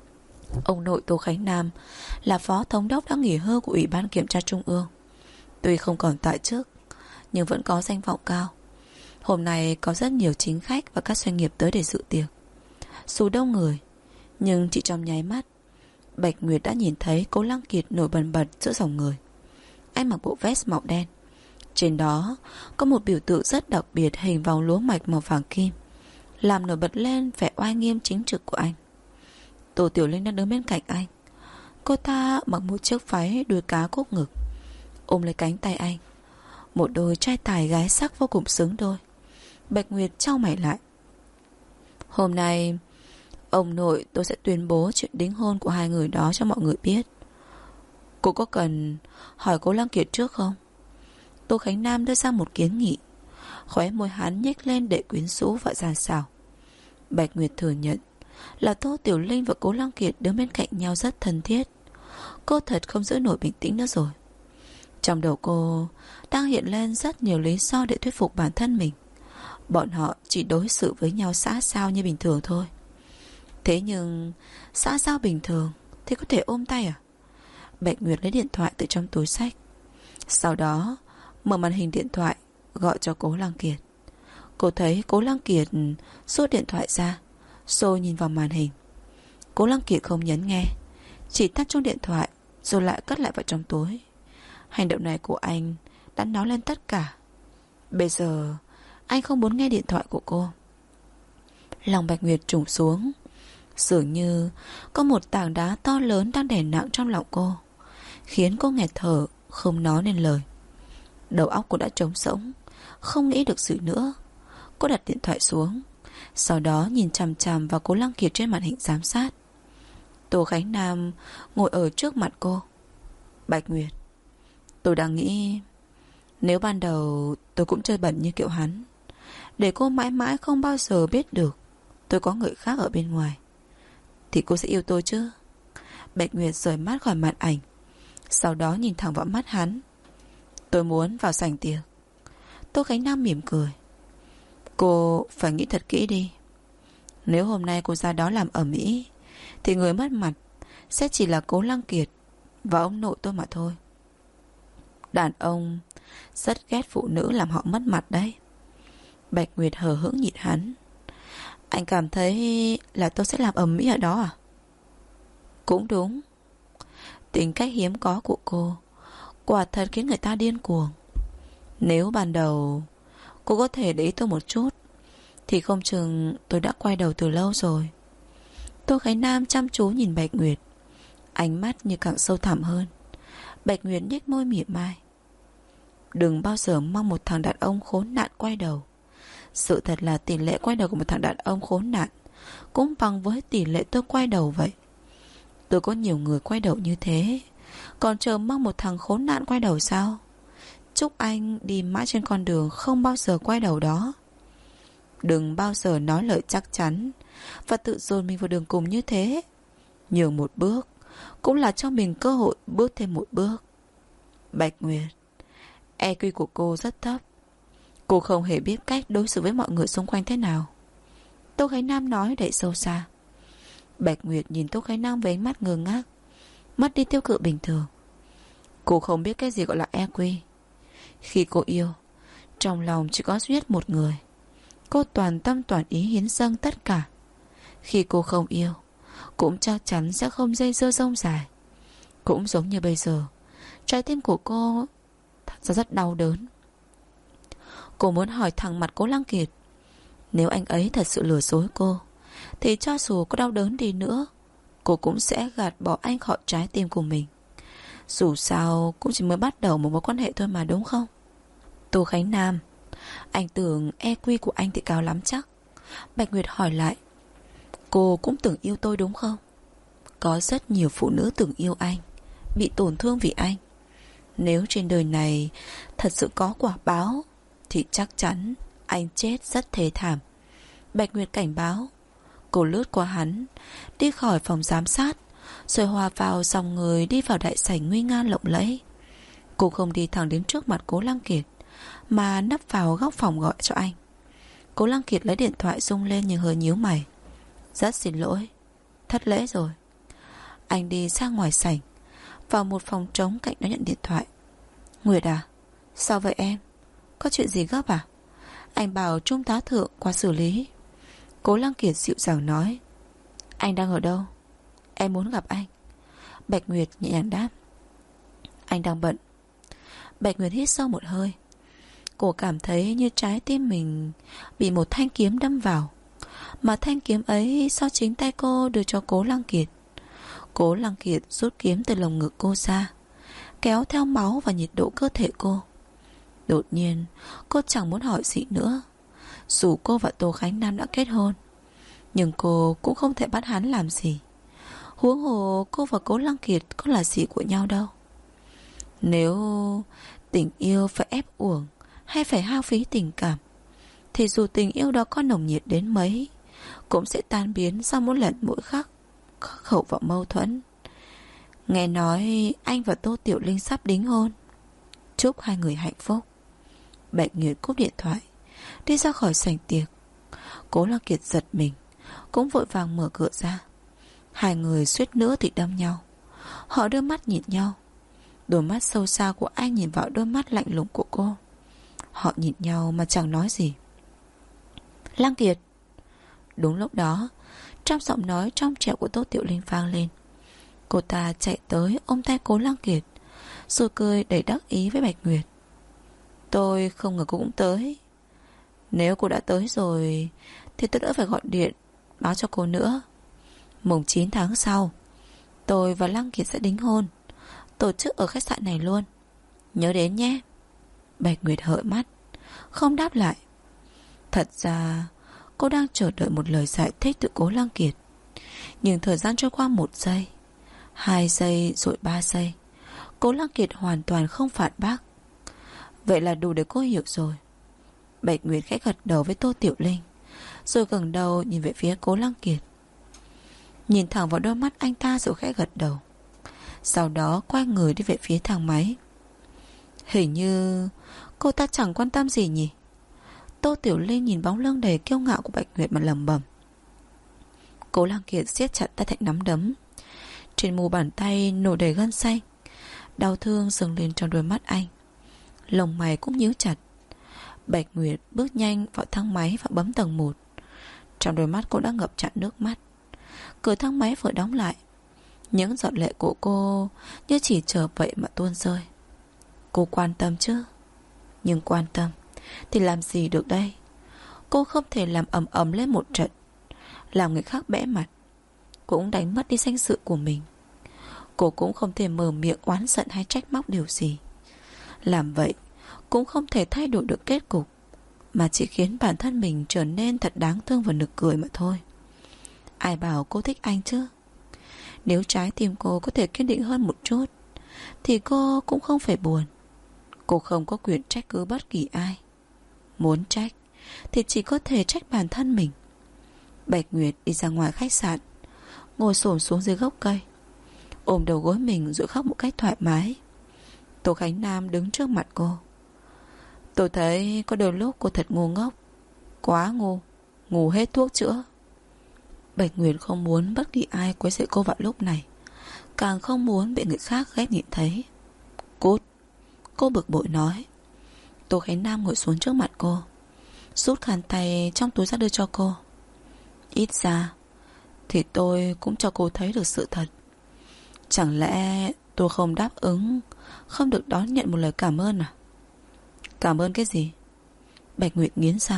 Ông nội Tô Khánh Nam là phó thống đốc đã nghỉ hưu của Ủy ban Kiểm tra Trung ương. Tuy không còn tại chức, nhưng vẫn có danh vọng cao. Hôm nay có rất nhiều chính khách và các doanh nghiệp tới để dự tiệc. Dù đông người, nhưng chỉ trong nháy mắt, Bạch Nguyệt đã nhìn thấy Cố Lăng Kiệt nổi bần bật giữa dòng người. Anh mặc bộ vest màu đen. Trên đó có một biểu tượng rất đặc biệt hình vòng lúa mạch màu vàng kim, làm nổi bật lên vẻ oai nghiêm chính trực của anh. Tô Tiểu Linh đang đứng bên cạnh anh. Cô ta mặc một chiếc váy đuôi cá cúc ngực, ôm lấy cánh tay anh. Một đôi trai tài gái sắc vô cùng xứng đôi. Bạch Nguyệt chau mày lại. Hôm nay ông nội tôi sẽ tuyên bố chuyện đính hôn của hai người đó cho mọi người biết. Cô có cần hỏi Cố Lăng Kiệt trước không? Tô Khánh Nam đưa ra một kiến nghị. Khóe môi hắn nhếch lên để quyến rũ và gian xảo. Bạch Nguyệt thừa nhận là Tô Tiểu Linh và Cố Lăng Kiệt đứng bên cạnh nhau rất thân thiết. Cô thật không giữ nổi bình tĩnh nữa rồi. Trong đầu cô đang hiện lên rất nhiều lý do để thuyết phục bản thân mình. Bọn họ chỉ đối xử với nhau xã giao như bình thường thôi. Thế nhưng xã giao bình thường thì có thể ôm tay à? Bạch Nguyệt lấy điện thoại từ trong túi xách, sau đó mở màn hình điện thoại gọi cho Cố Lăng Kiệt. Cô thấy Cố Lăng Kiệt rút điện thoại ra, Rồi nhìn vào màn hình. Cố Lăng Kiệt không nhấn nghe, chỉ tắt chuông điện thoại rồi lại cất lại vào trong túi. Hành động này của anh đã nói lên tất cả. Bây giờ anh không muốn nghe điện thoại của cô. Lòng Bạch Nguyệt trùng xuống, dường như có một tảng đá to lớn đang đè nặng trong lòng cô, khiến cô nghẹt thở, không nói nên lời. Đầu óc cô đã trống rỗng, không nghĩ được gì nữa. Cô đặt điện thoại xuống, sau đó nhìn chằm chằm vào Cố Lăng Kiệt trên màn hình giám sát. Tô Khánh Nam ngồi ở trước mặt cô. Bạch Nguyệt, tôi đang nghĩ, nếu ban đầu tôi cũng chơi bẩn như kiểu hắn, để cô mãi mãi không bao giờ biết được tôi có người khác ở bên ngoài, thì cô sẽ yêu tôi chứ? Bạch Nguyệt rời mắt khỏi màn ảnh, sau đó nhìn thẳng vào mắt hắn. Tôi muốn vào sảnh tiệc. Tô Khánh Nam mỉm cười. Cô phải nghĩ thật kỹ đi. Nếu hôm nay cô ra đó làm ầm ĩ, thì người mất mặt sẽ chỉ là Cố Lăng Kiệt và ông nội tôi mà thôi. Đàn ông rất ghét phụ nữ làm họ mất mặt đấy. Bạch Nguyệt hờ hững nhìn hắn. Anh cảm thấy là tôi sẽ làm ầm ĩ ở đó à? Cũng đúng. Tính cách hiếm có của cô quả thật khiến người ta điên cuồng. Nếu ban đầu cô có thể để ý tôi một chút, thì không chừng tôi đã quay đầu từ lâu rồi. Tô Khánh Nam chăm chú nhìn Bạch Nguyệt, ánh mắt như càng sâu thẳm hơn. Bạch Nguyệt nhếch môi mỉa mai. Đừng bao giờ mong một thằng đàn ông khốn nạn quay đầu. Sự thật là tỷ lệ quay đầu của một thằng đàn ông khốn nạn cũng bằng với tỷ lệ tôi quay đầu vậy. Tôi có nhiều người quay đầu như thế, còn chờ mong một thằng khốn nạn quay đầu sao? Chúc anh đi mãi trên con đường không bao giờ quay đầu đó. Đừng bao giờ nói lời chắc chắn và tự dồn mình vào đường cùng như thế. Nhường một bước cũng là cho mình cơ hội bước thêm một bước. Bạch Nguyệt, EQ của cô rất thấp. Cô không hề biết cách đối xử với mọi người xung quanh thế nào. Tô Khánh Nam nói đầy sâu xa. Bạch Nguyệt nhìn Tô Khánh Nam với ánh mắt ngơ ngác, mất đi tiêu cự bình thường. Cô không biết cái gì gọi là EQ. Khi cô yêu, trong lòng chỉ có duy nhất một người. Cô toàn tâm toàn ý hiến dâng tất cả. Khi cô không yêu, cũng chắc chắn sẽ không dây dưa rông dài. Cũng giống như bây giờ, trái tim của cô thật ra rất đau đớn. Cô muốn hỏi thẳng mặt Cố Lăng Kiệt, nếu anh ấy thật sự lừa dối cô, thì cho dù có đau đớn đi nữa, cô cũng sẽ gạt bỏ anh khỏi trái tim của mình. Dù sao cũng chỉ mới bắt đầu một mối quan hệ thôi mà, đúng không? Tô Khánh Nam, anh tưởng EQ của anh thì cao lắm chắc. Bạch Nguyệt hỏi lại. Cô cũng từng yêu tôi đúng không? Có rất nhiều phụ nữ từng yêu anh, bị tổn thương vì anh. Nếu trên đời này thật sự có quả báo, thì chắc chắn anh chết rất thê thảm. Bạch Nguyệt cảnh báo. Cô lướt qua hắn, đi khỏi phòng giám sát, rồi hòa vào dòng người đi vào đại sảnh nguy nga lộng lẫy. Cô không đi thẳng đến trước mặt Cố Lăng Kiệt, mà nấp vào góc phòng gọi cho anh. Cố Lăng Kiệt lấy điện thoại rung lên nhưng hơi nhíu mày. Rất xin lỗi, thất lễ rồi. Anh đi ra ngoài sảnh, vào một phòng trống cạnh đó nhận điện thoại. Nguyệt à, sao vậy em? Có chuyện gì gấp à? Anh bảo trung tá thượng qua xử lý. Cố Lăng Kiệt dịu dàng nói. Anh đang ở đâu? Em muốn gặp anh. Bạch Nguyệt nhẹ nhàng đáp. Anh đang bận. Bạch Nguyệt hít sâu một hơi. Cô cảm thấy như trái tim mình bị một thanh kiếm đâm vào, mà thanh kiếm ấy do chính tay cô đưa cho Cố Lăng Kiệt. Cố Lăng Kiệt rút kiếm từ lồng ngực cô ra, kéo theo máu và nhiệt độ cơ thể cô. Đột nhiên cô chẳng muốn hỏi gì nữa. Dù cô và Tô Khánh Nam đã kết hôn, nhưng cô cũng không thể bắt hắn làm gì. Huống hồ cô và Cố Lăng Kiệt có là gì của nhau đâu. Nếu tình yêu phải ép uổng hay phải hao phí tình cảm, thì dù tình yêu đó có nồng nhiệt đến mấy, cũng sẽ tan biến sau mỗi lần mỗi khắc khẩu và mâu thuẫn. Nghe nói anh và Tô Tiểu Linh sắp đính hôn. Chúc hai người hạnh phúc. Bạch Nguyệt cúp điện thoại, đi ra khỏi sảnh tiệc. Cố Lăng Kiệt giật mình, cũng vội vàng mở cửa ra. Hai người suýt nữa thì đâm nhau. Họ đưa mắt nhìn nhau. Đôi mắt sâu xa của anh nhìn vào đôi mắt lạnh lùng của cô. Họ nhìn nhau mà chẳng nói gì. Lăng Kiệt. Đúng lúc đó, trong giọng nói trong trẻo của Tô Tiểu Linh vang lên. Cô ta chạy tới ôm tay Cố Lăng Kiệt, rồi cười đầy đắc ý với Bạch Nguyệt. Tôi không ngờ cô cũng tới. Nếu cô đã tới rồi thì tôi đỡ phải gọi điện báo cho cô nữa. Mùng 9 tháng sau, tôi và Lăng Kiệt sẽ đính hôn, tổ chức ở khách sạn này luôn. Nhớ đến nhé. Bạch Nguyệt hợi mắt, không đáp lại. Thật ra cô đang chờ đợi một lời giải thích từ Cố Lăng Kiệt. Nhưng thời gian trôi qua 1 giây, 2 giây rồi 3 giây, Cố Lăng Kiệt hoàn toàn không phản bác. Vậy là đủ để cô hiểu rồi. Bạch Nguyệt khẽ gật đầu với Tô Tiểu Linh, rồi ngẩng đầu nhìn về phía Cố Lăng Kiệt. Nhìn thẳng vào đôi mắt anh ta rồi khẽ gật đầu. Sau đó quay người đi về phía thang máy. Hình như cô ta chẳng quan tâm gì nhỉ. Tô Tiểu Linh nhìn bóng lưng đầy kiêu ngạo của Bạch Nguyệt mà lẩm bẩm. Cố Lăng Kiệt siết chặt tay thành nắm đấm. Trên mu bàn tay nổi đầy gân xanh. Đau thương dâng lên trong đôi mắt anh. Lông mày cũng nhíu chặt. Bạch Nguyệt bước nhanh vào thang máy và bấm tầng 1. Trong đôi mắt cô đã ngập tràn nước mắt. Cửa thang máy vừa đóng lại, những giọt lệ của cô như chỉ chờ vậy mà tuôn rơi. Cô quan tâm chứ, nhưng quan tâm thì làm gì được đây. Cô không thể làm ầm ầm lên một trận, làm người khác bẽ mặt, cũng đánh mất đi danh dự của mình. Cô cũng không thể mở miệng oán giận hay trách móc điều gì. Làm vậy cũng không thể thay đổi được kết cục, mà chỉ khiến bản thân mình trở nên thật đáng thương và nực cười mà thôi. Ai bảo cô thích anh chứ. Nếu trái tim cô có thể kiên định hơn một chút thì cô cũng không phải buồn. Cô không có quyền trách cứ bất kỳ ai. Muốn trách thì chỉ có thể trách bản thân mình. Bạch Nguyệt đi ra ngoài khách sạn, ngồi xổm xuống dưới gốc cây, ôm đầu gối mình rồi khóc một cách thoải mái. Tô Khánh Nam đứng trước mặt cô. Tôi thấy có đôi lúc cô thật ngu ngốc. Quá ngu, ngu hết thuốc chữa. Bạch Nguyệt không muốn bất kỳ ai quấy rầy cô vào lúc này, càng không muốn bị người khác ghét nhìn thấy. Cút, cô bực bội nói. Tô Khánh Nam ngồi xuống trước mặt cô, rút khăn tay trong túi ra đưa cho cô. Ít ra thì tôi cũng cho cô thấy được sự thật. Chẳng lẽ tôi không đáp ứng, không được đón nhận một lời cảm ơn à? Cảm ơn cái gì? Bạch Nguyệt nghiến răng.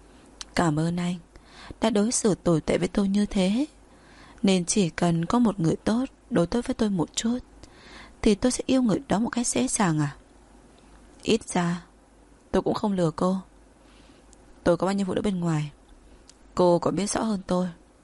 Cảm ơn anh đã đối xử tồi tệ với tôi như thế, nên chỉ cần có một người tốt đối tốt với tôi một chút thì tôi sẽ yêu người đó một cách dễ dàng à? Ít ra tôi cũng không lừa cô. Tôi có bao nhiêu phụ nữ bên ngoài cô còn biết rõ hơn tôi.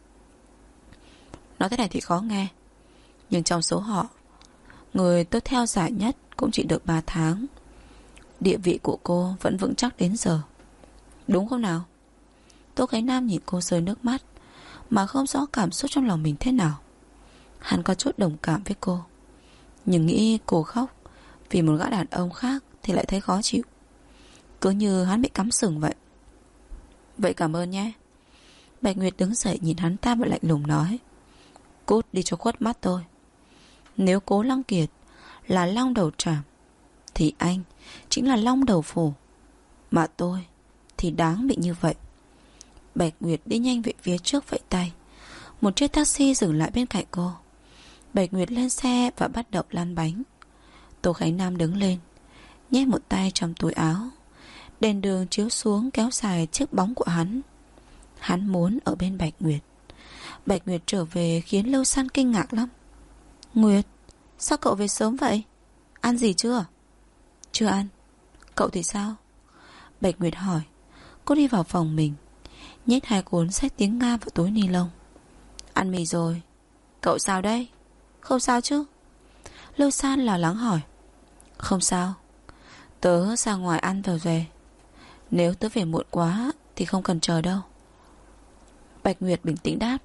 Nói thế này thì khó nghe, nhưng trong số họ, người tôi theo giải nhất cũng chỉ được 3 tháng. Địa vị của cô vẫn vững chắc đến giờ, đúng không nào? Tô Khánh Nam nhìn cô rơi nước mắt, mà không rõ cảm xúc trong lòng mình thế nào. Hắn có chút đồng cảm với cô, nhưng nghĩ cô khóc vì một gã đàn ông khác thì lại thấy khó chịu. Cứ như hắn bị cắm sừng vậy. Vậy cảm ơn nhé. Bạch Nguyệt đứng dậy nhìn hắn ta và lạnh lùng nói. Cút đi cho khuất mắt tôi. Nếu Cố Lăng Kiệt là long đầu trảm thì anh chính là long đầu phủ, mà tôi thì đáng bị như vậy. Bạch Nguyệt đi nhanh về phía trước vẫy tay. Một chiếc taxi dừng lại bên cạnh cô. Bạch Nguyệt lên xe và bắt đầu lăn bánh. Tô Khánh Nam đứng lên, nhét một tay trong túi áo. Đèn đường chiếu xuống kéo dài chiếc bóng của hắn. Hắn muốn ở bên Bạch Nguyệt. Bạch Nguyệt trở về khiến Lưu San kinh ngạc lắm. Nguyệt, sao cậu về sớm vậy? Ăn gì chưa? Chưa ăn. Cậu thì sao? Bạch Nguyệt hỏi. Cô đi vào phòng mình, nhét 2 cuốn sách tiếng Nga vào túi ni lông. Ăn mì rồi. Cậu sao đấy? Không sao chứ? Lưu San lo lắng hỏi. Không sao. Tớ ra ngoài ăn rồi về. Nếu tớ về muộn quá thì không cần chờ đâu. Bạch Nguyệt bình tĩnh đáp.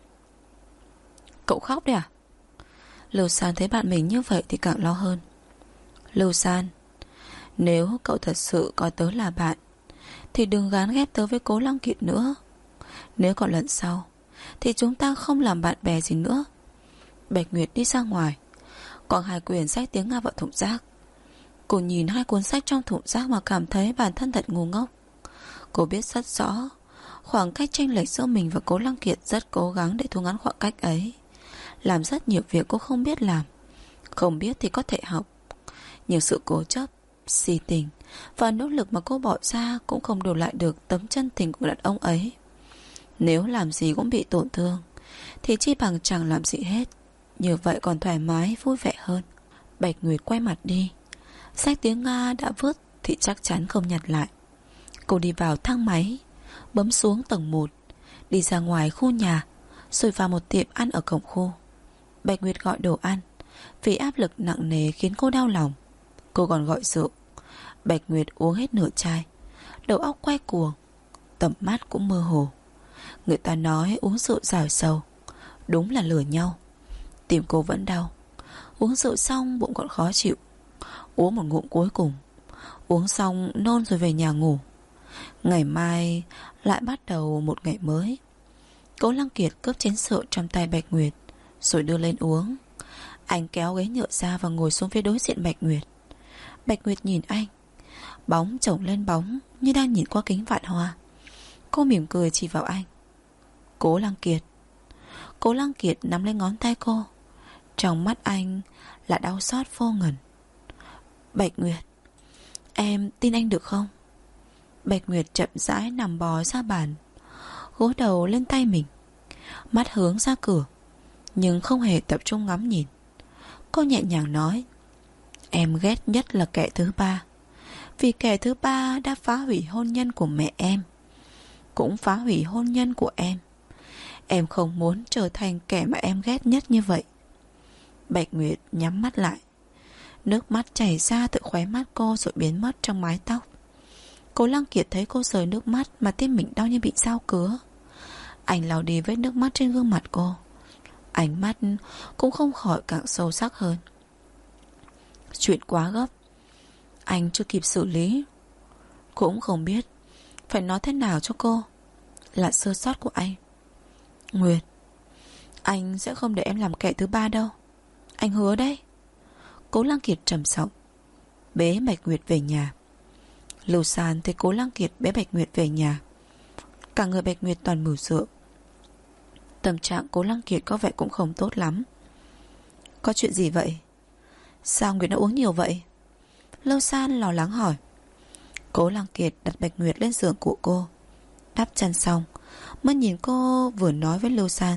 Cậu khóc đấy à? Lưu San thấy bạn mình như vậy thì càng lo hơn. Lưu San, nếu cậu thật sự coi tớ là bạn thì đừng gán ghép tớ với Cố Lăng Kiệt nữa. Nếu còn lần sau thì chúng ta không làm bạn bè gì nữa. Bạch Nguyệt đi ra ngoài, quăng 2 quyển sách tiếng Nga vào thùng rác. Cô nhìn 2 cuốn sách trong thùng rác mà cảm thấy bản thân thật ngu ngốc. Cô biết rất rõ Khoảng cách chênh lệch giữa mình và Cố Lăng Kiệt rất cố gắng để thu ngắn khoảng cách ấy. Làm rất nhiều việc cô không biết làm, không biết thì có thể học. Nhiều sự cố chấp, si tình và nỗ lực mà cô bỏ ra cũng không đổi lại được tấm chân tình của đàn ông ấy. Nếu làm gì cũng bị tổn thương thì chi bằng chẳng làm gì hết. Như vậy còn thoải mái, vui vẻ hơn. Bạch Nguyệt quay mặt đi. Sách tiếng Nga đã vứt thì chắc chắn không nhặt lại. Cô đi vào thang máy, bấm xuống tầng 1, đi ra ngoài khu nhà, rồi vào một tiệm ăn ở cổng khu. Bạch Nguyệt gọi đồ ăn. Vì áp lực nặng nề khiến cô đau lòng, cô còn gọi rượu. Bạch Nguyệt uống hết nửa chai, đầu óc quay cuồng, tầm mắt cũng mơ hồ. Người ta nói uống rượu giải sầu, đúng là lừa nhau. Tim cô vẫn đau. Uống rượu xong bụng còn khó chịu. Uống một ngụm cuối cùng. Uống xong nôn rồi về nhà ngủ. Ngày mai lại bắt đầu một ngày mới. Cố Lăng Kiệt cướp chén rượu trong tay Bạch Nguyệt, rồi đưa lên uống. Anh kéo ghế nhựa ra và ngồi xuống phía đối diện Bạch Nguyệt. Bạch Nguyệt nhìn anh, bóng chồng lên bóng như đang nhìn qua kính vạn hoa. Cô mỉm cười chỉ vào anh. Cố Lăng Kiệt. Cố Lăng Kiệt nắm lấy ngón tay cô. Trong mắt anh là đau xót vô ngần. Bạch Nguyệt, em tin anh được không? Bạch Nguyệt chậm rãi nằm bò ra bàn, gối đầu lên tay mình, mắt hướng ra cửa, nhưng không hề tập trung ngắm nhìn. Cô nhẹ nhàng nói, em ghét nhất là kẻ thứ ba. Vì kẻ thứ ba đã phá hủy hôn nhân của mẹ em, cũng phá hủy hôn nhân của em. Em không muốn trở thành kẻ mà em ghét nhất như vậy. Bạch Nguyệt nhắm mắt lại. Nước mắt chảy ra từ khóe mắt cô rồi biến mất trong mái tóc. Cố Lăng Kiệt thấy cô rơi nước mắt mà tim mình đau như bị dao cứa. Anh lau đi vết nước mắt trên gương mặt cô. Ánh mắt cũng không khỏi càng sâu sắc hơn. Chuyện quá gấp, anh chưa kịp xử lý. Cũng không biết phải nói thế nào cho cô. Là sơ sót của anh. Nguyệt, anh sẽ không để em làm kẻ thứ ba đâu. Anh hứa đấy. Cố Lăng Kiệt trầm giọng bế Bạch Nguyệt về nhà. Lưu San thấy Cố Lăng Kiệt bế Bạch Nguyệt về nhà. Cả người Bạch Nguyệt toàn mùi rượu. Tâm trạng Cố Lăng Kiệt có vẻ cũng không tốt lắm. Có chuyện gì vậy? Sao Nguyệt đã uống nhiều vậy? Lưu San lo lắng hỏi. Cố Lăng Kiệt đặt Bạch Nguyệt lên giường của cô, đắp chăn xong mới nhìn cô vừa nói với Lưu San.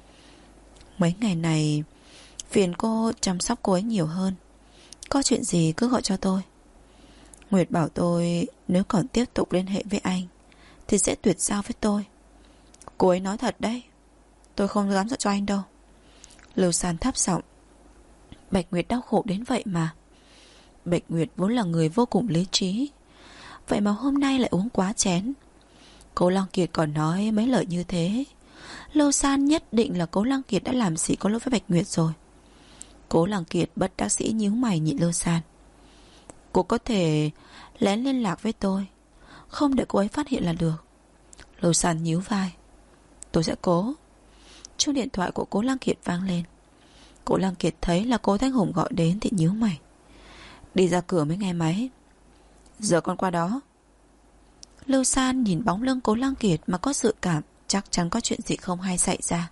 Mấy ngày này phiền cô chăm sóc cô ấy nhiều hơn. Có chuyện gì cứ gọi cho tôi. Nguyệt bảo tôi nếu còn tiếp tục liên hệ với anh thì sẽ tuyệt giao với tôi. Cô ấy nói thật đấy, tôi không dám dọa cho anh đâu. Lưu San thấp giọng. Bạch Nguyệt đau khổ đến vậy mà. Bạch Nguyệt vốn là người vô cùng lý trí, vậy mà hôm nay lại uống quá chén. Cố Lăng Kiệt còn nói mấy lời như thế. Lưu San nhất định là Cố Lăng Kiệt đã làm gì có lỗi với Bạch Nguyệt rồi. Cố Lăng Kiệt bất đắc dĩ nhíu mày nhìn Lưu San. Cô có thể lén liên lạc với tôi, không để cô ấy phát hiện là được. Lưu San nhíu vai. Tôi sẽ cố. Chuông điện thoại của Cố Lăng Kiệt vang lên. Cố Lăng Kiệt thấy là Cố Thanh Hùng gọi đến thì nhíu mày. Đi ra cửa mới nghe máy. Giờ con qua đó. Lưu San nhìn bóng lưng Cố Lăng Kiệt mà có dự cảm chắc chắn có chuyện gì không hay xảy ra.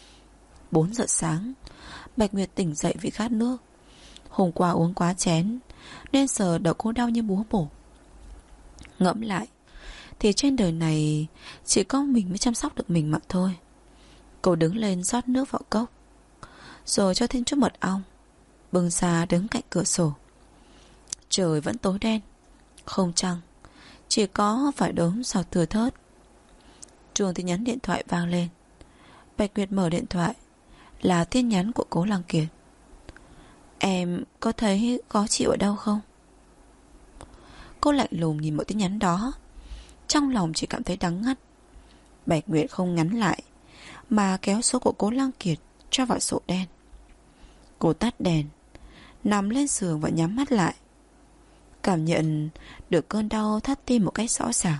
4 giờ sáng, Bạch Nguyệt tỉnh dậy vì khát nước. Hôm qua uống quá chén nên giờ đầu cô đau như búa bổ. Ngẫm lại thì trên đời này chỉ có mình mới chăm sóc được mình mà thôi. Cô đứng lên rót nước vào cốc, rồi cho thêm chút mật ong, bưng ra đứng cạnh cửa sổ. Trời vẫn tối đen, không trăng, chỉ có vài đốm giọt thưa thớt. Chuông tin nhắn điện thoại vang lên. Bạch Nguyệt mở điện thoại, là tin nhắn của Cố Lăng Kiệt. Em có thấy khó chịu ở đâu không? Cô lạnh lùng nhìn một tin nhắn đó, trong lòng chỉ cảm thấy đắng ngắt. Bạch Nguyệt không nhắn lại mà kéo số của Cố Lăng Kiệt cho vào sổ đen. Cô tắt đèn, nằm lên giường và nhắm mắt lại, cảm nhận được cơn đau thắt tim một cách rõ ràng.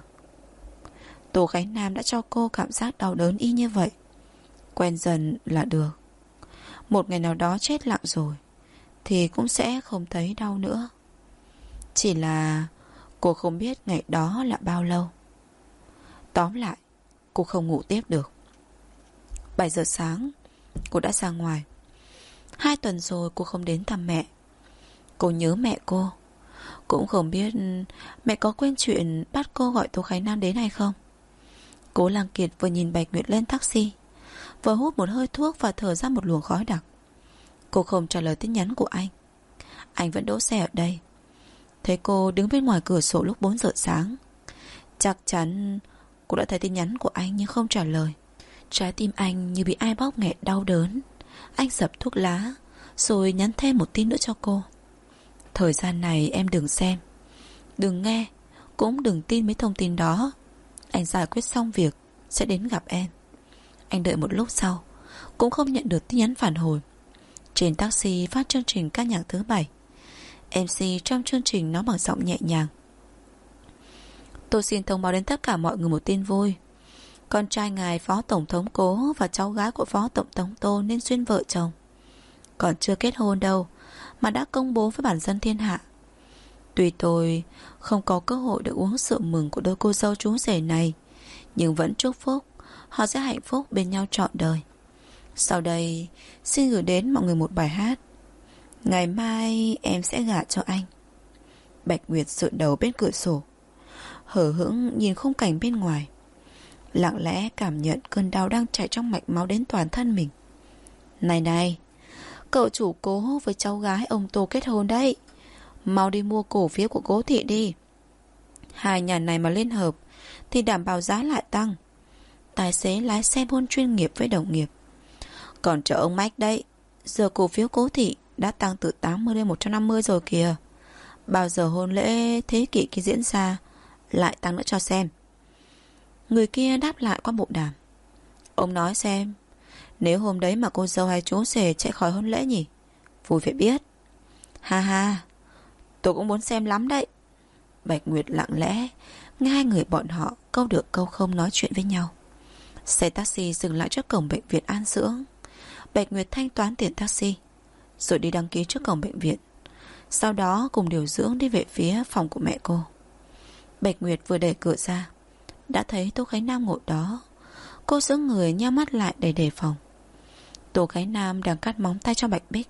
Tô Khánh Nam đã cho cô cảm giác đau đớn y như vậy. Quen dần là được. Một ngày nào đó chết lặng rồi thì cũng sẽ không thấy đau nữa. Chỉ là cô không biết ngày đó là bao lâu. Tóm lại, Cô không ngủ tiếp được. 7 giờ sáng cô đã ra ngoài. 2 tuần rồi cô không đến thăm mẹ. Cô nhớ mẹ cô. Cũng không biết mẹ có quên chuyện bắt cô gọi Tố Khánh Nam đến hay không. Cố Lăng Kiệt vừa nhìn Bạch Nguyệt lên taxi, vừa hút một hơi thuốc và thở ra một luồng khói đặc. Cô không trả lời tin nhắn của anh. Anh vẫn đỗ xe ở đây. Thấy cô đứng bên ngoài cửa sổ lúc 4 giờ sáng. Chắc chắn cô đã thấy tin nhắn của anh nhưng không trả lời. Trái tim anh như bị ai bóp nghẹt đau đớn. Anh dập thuốc lá rồi nhắn thêm một tin nữa cho cô. Thời gian này em đừng xem, đừng nghe, cũng đừng tin mấy thông tin đó. Anh giải quyết xong việc sẽ đến gặp em. Anh đợi một lúc sau cũng không nhận được tin nhắn phản hồi. Trên taxi phát chương trình ca nhạc thứ 7. MC trong chương trình nói bằng giọng nhẹ nhàng: tôi xin thông báo đến tất cả mọi người một tin vui. Con trai ngài Phó Tổng thống Cố và cháu gái của Phó Tổng thống Tô nên duyên vợ chồng. Còn chưa kết hôn đâu mà đã công bố với bản dân thiên hạ. Tuy tôi không có cơ hội được uống rượu mừng của đôi cô dâu chú rể này, nhưng vẫn chúc phúc họ sẽ hạnh phúc bên nhau trọn đời. Sau đây xin gửi đến mọi người một bài hát: ngày mai em sẽ gả cho anh. Bạch Nguyệt dựa đầu bên cửa sổ, hờ hững nhìn khung cảnh bên ngoài, lặng lẽ cảm nhận cơn đau đang chảy trong mạch máu đến toàn thân mình. Này này, cậu chủ Cố với cháu gái ông Tô kết hôn đấy. Mau đi mua cổ phiếu của Cố thị đi. Hai nhà này mà liên hợp thì đảm bảo giá lại tăng. Tài xế lái xe buôn chuyên nghiệp với đồng nghiệp. Còn chờ ông Mách đấy, giờ cổ phiếu Cố thị đã tăng từ 80 lên 150 rồi kìa. Bao giờ hôn lễ thế kỷ kia diễn ra lại tăng nữa cho xem. Người kia đáp lại qua bộ đàm: ông nói xem, nếu hôm đấy mà cô dâu hay chú rể chạy khỏi hôn lễ nhỉ? Vui phải biết. Ha ha, tôi cũng muốn xem lắm đấy. Bạch Nguyệt lặng lẽ nghe hai người bọn họ câu được câu không nói chuyện với nhau. Xe taxi dừng lại trước cổng bệnh viện An Dưỡng. Bạch Nguyệt thanh toán tiền taxi rồi đi đăng ký trước cổng bệnh viện. Sau đó cùng điều dưỡng đi về phía phòng của mẹ cô. Bạch Nguyệt vừa đẩy cửa ra đã thấy Tô Khánh Nam ngồi đó. Cô sững người nhắm mắt lại để đề phòng. Tô Khánh Nam đang cắt móng tay cho Bạch Bích.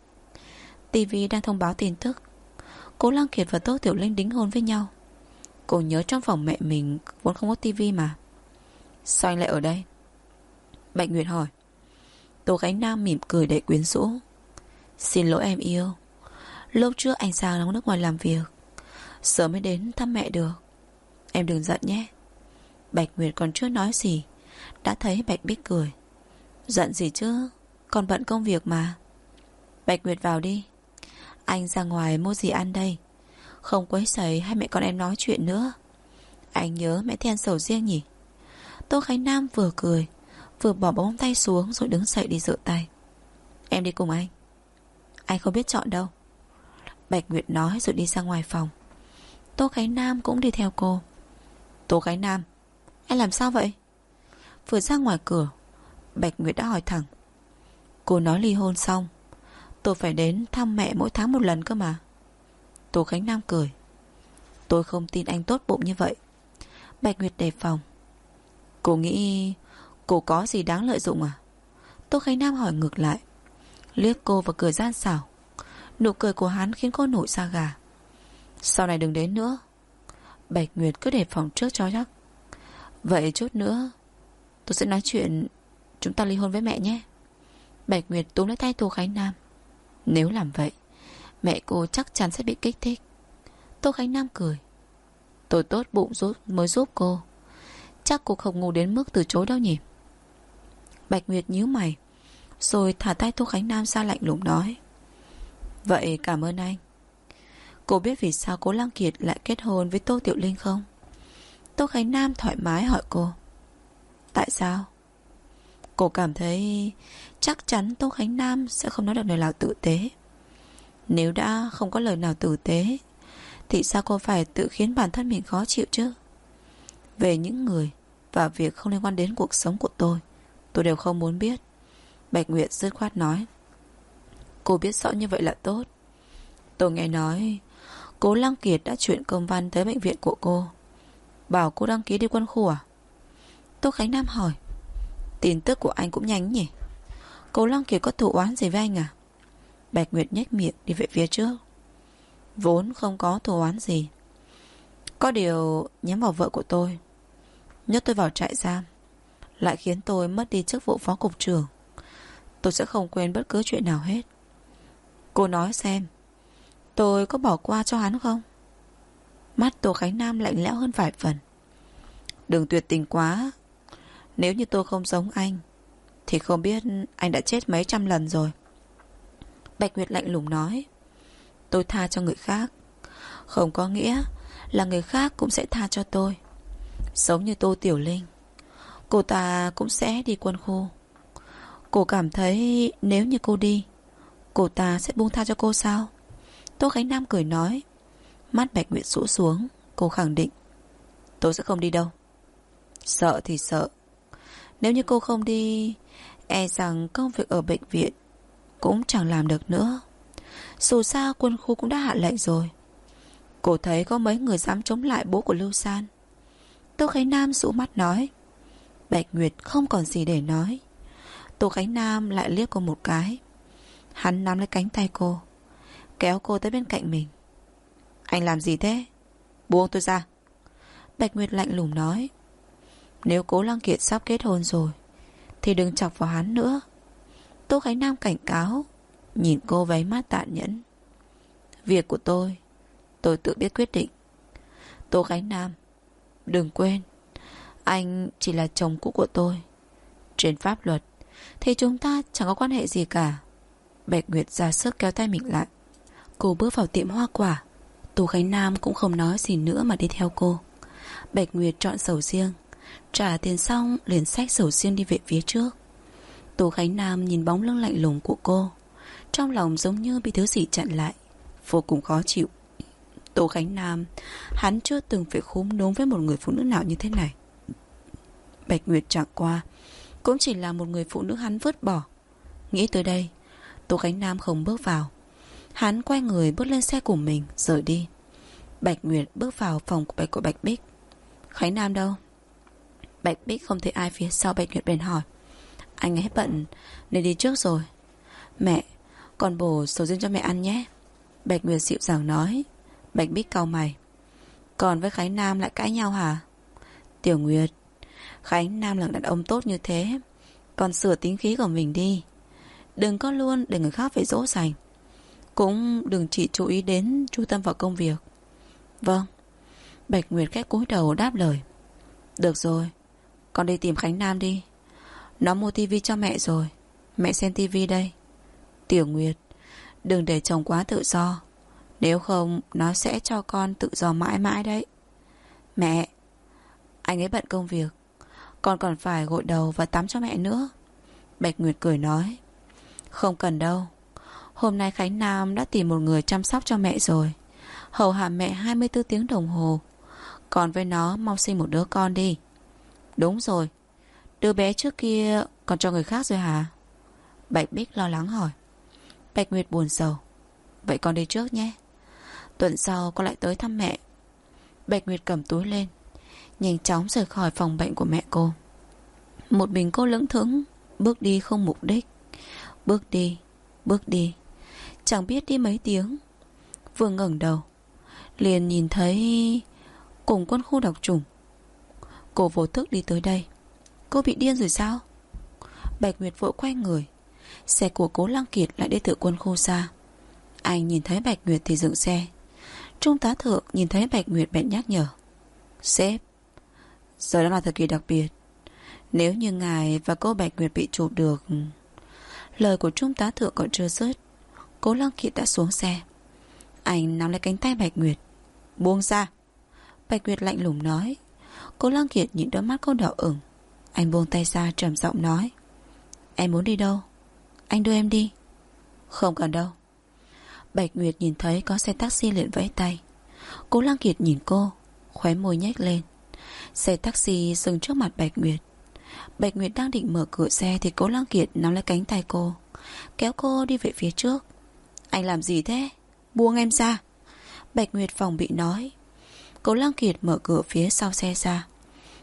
TV đang thông báo tin tức Cố Lăng Kiệt và Tô Tiểu Linh đính hôn với nhau. Cô nhớ trong phòng mẹ mình vốn không có TV mà. Sao anh lại ở đây? Bạch Nguyệt hỏi. Tô Khánh Nam mỉm cười đầy quyến rũ. Xin lỗi em yêu, lúc trước anh sang nước ngoài làm việc, giờ mới đến thăm mẹ được. Em đừng giận nhé. Bạch Nguyệt còn chưa nói gì đã thấy Bạch Bích cười. Giận gì chứ, còn bận công việc mà. Bạch Nguyệt vào đi, anh ra ngoài mua gì ăn đây. Không quấy rầy hai mẹ con em nói chuyện nữa. Anh nhớ mẹ Thiên sầu riêng nhỉ? Tô Khánh Nam vừa cười vừa bỏ bóng tay xuống rồi đứng dậy đi rửa tay. Em đi cùng anh. Anh không biết chọn đâu. Bạch Nguyệt nói rồi đi ra ngoài phòng. Tô Khánh Nam cũng đi theo cô. Tô Khánh Nam, anh làm sao vậy? Vừa ra ngoài cửa, Bạch Nguyệt đã hỏi thẳng. Cô nói ly hôn xong tôi phải đến thăm mẹ mỗi tháng một lần cơ mà. Tô Khánh Nam cười. Tôi không tin anh tốt bụng như vậy. Bạch Nguyệt đề phòng. Cô nghĩ cô có gì đáng lợi dụng à? Tô Khánh Nam hỏi ngược lại, liếc cô và cười gian xảo. Nụ cười của hắn khiến cô nổi da gà. Sau này đừng đến nữa. Bạch Nguyệt cứ đề phòng trước cho chắc. Vậy chút nữa tôi sẽ nói chuyện chúng ta ly hôn với mẹ nhé. Bạch Nguyệt túm lấy tay Tô Khánh Nam. Nếu làm vậy mẹ cô chắc chắn sẽ bị kích thích. Tô Khánh Nam cười. Tôi tốt bụng mới giúp cô. Chắc cô không ngu đến mức từ chối đâu nhỉ? Bạch Nguyệt nhíu mày rồi thả tay Tô Khánh Nam ra lạnh lùng nói. Vậy cảm ơn anh. Cô biết vì sao Cố Lăng Kiệt lại kết hôn với Tô Tiểu Linh không? Tô Khánh Nam thoải mái hỏi cô. Tại sao? Cô cảm thấy chắc chắn Tô Khánh Nam sẽ không nói được lời nào tử tế. Nếu đã không có lời nào tử tế thì sao cô phải tự khiến bản thân mình khó chịu chứ? Về những người và việc không liên quan đến cuộc sống của tôi đều không muốn biết. Bạch Nguyệt dứt khoát nói. Cô biết rõ như vậy là tốt. Tôi nghe nói Cố Lăng Kiệt đã chuyển công văn tới bệnh viện của cô, bảo cô đăng ký đi quân khu à? Tô Khánh Nam hỏi. Tin tức của anh cũng nhanh nhỉ? Cố Lăng Kiệt có thù oán gì với anh à? Bạch Nguyệt nhếch miệng đi về phía trước. Vốn không có thù oán gì, có điều nhắm vào vợ của tôi, nhốt tôi vào trại giam, lại khiến tôi mất đi chức vụ phó cục trưởng. Tôi sẽ không quên bất cứ chuyện nào hết. Cô nói xem, tôi có bỏ qua cho hắn không? Mắt Tô Khánh Nam lạnh lẽo hơn vài phần. Đừng tuyệt tình quá. Nếu như tôi không giống anh thì không biết anh đã chết mấy trăm lần rồi. Bạch Nguyệt lạnh lùng nói. Tôi tha cho người khác không có nghĩa là người khác cũng sẽ tha cho tôi. Giống như Tô Tiểu Linh, cô ta cũng sẽ đi quân khu. Cô cảm thấy nếu như cô đi, cô ta sẽ buông tha cho cô sao? Tô Khánh Nam cười nói. Mắt Bạch Nguyệt rũ xuống. Cô khẳng định. Tôi sẽ không đi đâu. Sợ thì sợ, nếu như cô không đi, e rằng công việc ở bệnh viện cũng chẳng làm được nữa. Dù sao quân khu cũng đã hạ lệnh rồi. Cô thấy có mấy người dám chống lại bố của Lưu San? Tô Khánh Nam rũ mắt nói. Bạch Nguyệt không còn gì để nói. Tô Khánh Nam lại liếc cô một cái. Hắn nắm lấy cánh tay cô, kéo cô tới bên cạnh mình. Anh làm gì thế? Buông tôi ra. Bạch Nguyệt lạnh lùng nói. Nếu Cố Lăng Kiệt sắp kết hôn rồi thì đừng chọc vào hắn nữa. Tô Khánh Nam cảnh cáo, nhìn cô với mắt tàn nhẫn. Việc của tôi tự biết quyết định. Tô Khánh Nam, đừng quên, anh chỉ là chồng cũ của tôi. Trên pháp luật thì chúng ta chẳng có quan hệ gì cả. Bạch Nguyệt ra sức kéo tay mình lại. Cô bước vào tiệm hoa quả. Tô Khánh Nam cũng không nói gì nữa mà đi theo cô. Bạch Nguyệt chọn sầu riêng, trả tiền xong liền xách sầu riêng đi về phía trước. Tô Khánh Nam nhìn bóng lưng lạnh lùng của cô, trong lòng giống như bị thứ gì chặn lại, vô cùng khó chịu. Tô Khánh Nam, hắn chưa từng phải khúm núm với một người phụ nữ nào như thế này. Bạch Nguyệt chẳng qua cũng chỉ là một người phụ nữ hắn vứt bỏ. Nghĩ tới đây, Tô Khánh Nam không bước vào. Hắn quay người bước lên xe của mình rời đi. Bạch Nguyệt bước vào phòng của Bạch Bích. Khánh Nam đâu? Bạch Bích không thấy ai phía sau Bạch Nguyệt bèn hỏi. Anh ấy bận nên đi trước rồi. Mẹ, con bổ sầu riêng cho mẹ ăn nhé. Bạch Nguyệt dịu dàng nói. Bạch Bích cau mày. Còn với Khánh Nam lại cãi nhau hả? Tiểu Nguyệt, Khánh Nam là đàn ông tốt như thế, con sửa tính khí của mình đi. Đừng có luôn để người khác phải dỗ dành. Cũng đừng chỉ chú ý đến chú tâm vào công việc. Vâng. Bạch Nguyệt khẽ cúi đầu đáp lời. Được rồi, con đi tìm Khánh Nam đi. Nó mua tivi cho mẹ rồi, mẹ xem tivi đây. Tiểu Nguyệt, đừng để chồng quá tự do, nếu không nó sẽ cho con tự do mãi mãi đấy. Mẹ, anh ấy bận công việc, con còn phải gội đầu và tắm cho mẹ nữa. Bạch Nguyệt cười nói. Không cần đâu, hôm nay Khánh Nam đã tìm một người chăm sóc cho mẹ rồi, hầu hạ mẹ 24 tiếng đồng hồ. Còn với nó mau sinh một đứa con đi. Đúng rồi, đứa bé trước kia còn cho người khác rồi hả? Bạch Bích lo lắng hỏi. Bạch Nguyệt buồn rầu. Vậy con đi trước nhé, tuần sau con lại tới thăm mẹ. Bạch Nguyệt cầm túi lên, nhanh chóng rời khỏi phòng bệnh của mẹ cô. Một mình cô lững thững bước đi không mục đích. Bước đi chẳng biết đi mấy tiếng. Vừa ngẩng đầu liền nhìn thấy cùng quân khu độc chủng. Cô vô thức đi tới đây. Cô bị điên rồi sao? Bạch Nguyệt vội quay người. Xe của Cố Lăng Kiệt lại đi từ quân khu xa. Anh nhìn thấy Bạch Nguyệt thì dừng xe. Trung tá Thượng nhìn thấy Bạch Nguyệt bèn nhắc nhở. Sếp, giờ đang là thời kỳ đặc biệt. Nếu như ngài và cô Bạch Nguyệt bị chụp được. Lời của Trung tá Thượng còn chưa dứt, Cố Lăng Kiệt đã xuống xe. Anh nắm lấy cánh tay Bạch Nguyệt. Buông ra. Bạch Nguyệt lạnh lùng nói. Cố Lăng Kiệt nhìn đôi mắt cô đỏ ửng. Anh buông tay ra trầm giọng nói. Em muốn đi đâu? Anh đưa em đi. Không cần đâu. Bạch Nguyệt nhìn thấy có xe taxi liền vẫy tay. Cố Lăng Kiệt nhìn cô, khóe môi nhếch lên. Xe taxi dừng trước mặt Bạch Nguyệt. Bạch Nguyệt đang định mở cửa xe thì Cố Lăng Kiệt nắm lấy cánh tay cô, kéo cô đi về phía trước. Anh làm gì thế? Buông em ra. Bạch Nguyệt phòng bị nói. Cố Lăng Kiệt mở cửa phía sau xe ra.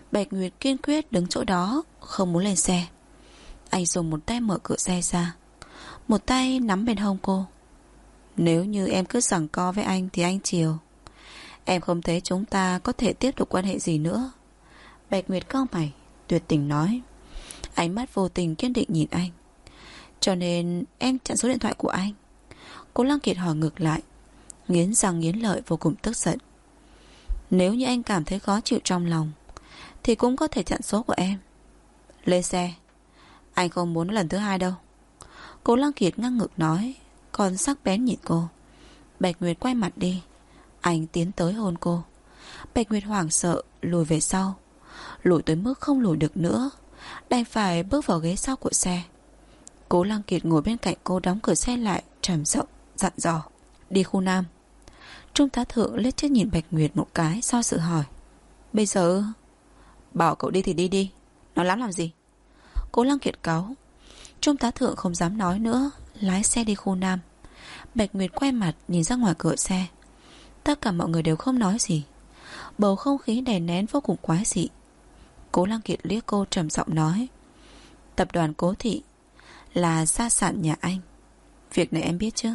Bạch Nguyệt kiên quyết đứng chỗ đó, không muốn lên xe. Anh dùng một tay mở cửa xe ra, một tay nắm bên hông cô. Nếu như em cứ giằng co với anh thì anh chiều. Em không thấy chúng ta có thể tiếp tục quan hệ gì nữa. Bạch Nguyệt cau mày, tuyệt tình nói. Ánh mắt vô tình kiên định nhìn anh. Cho nên em chặn số điện thoại của anh? Cố Lăng Kiệt hỏi ngược lại, nghiến răng nghiến lợi, vô cùng tức giận. Nếu như anh cảm thấy khó chịu trong lòng thì cũng có thể chặn số của em. Lên xe. Anh không muốn lần thứ hai đâu. Cố Lăng Kiệt ngang ngược nói, còn sắc bén nhìn cô. Bạch Nguyệt quay mặt đi. Anh tiến tới hôn cô. Bạch Nguyệt hoảng sợ lùi về sau, lùi tới mức không lùi được nữa, đành phải bước vào ghế sau của xe. Cố Lăng Kiệt ngồi bên cạnh cô, đóng cửa xe lại, trầm giọng dặn dò. Đi khu Nam. Trung tá Thượng liếc trước nhìn Bạch Nguyệt một cái, do sự hỏi. Bây giờ bảo cậu đi thì đi đi, nói lắm làm gì? Cố Lăng Kiệt cáu. Trung tá Thượng không dám nói nữa, lái xe đi khu Nam. Bạch Nguyệt quay mặt nhìn ra ngoài cửa xe. Tất cả mọi người đều không nói gì. Bầu không khí đè nén vô cùng quái dị. Cố Lăng Kiệt liếc cô, trầm giọng nói. Tập đoàn Cố Thị là gia sản nhà anh. Việc này em biết chứ?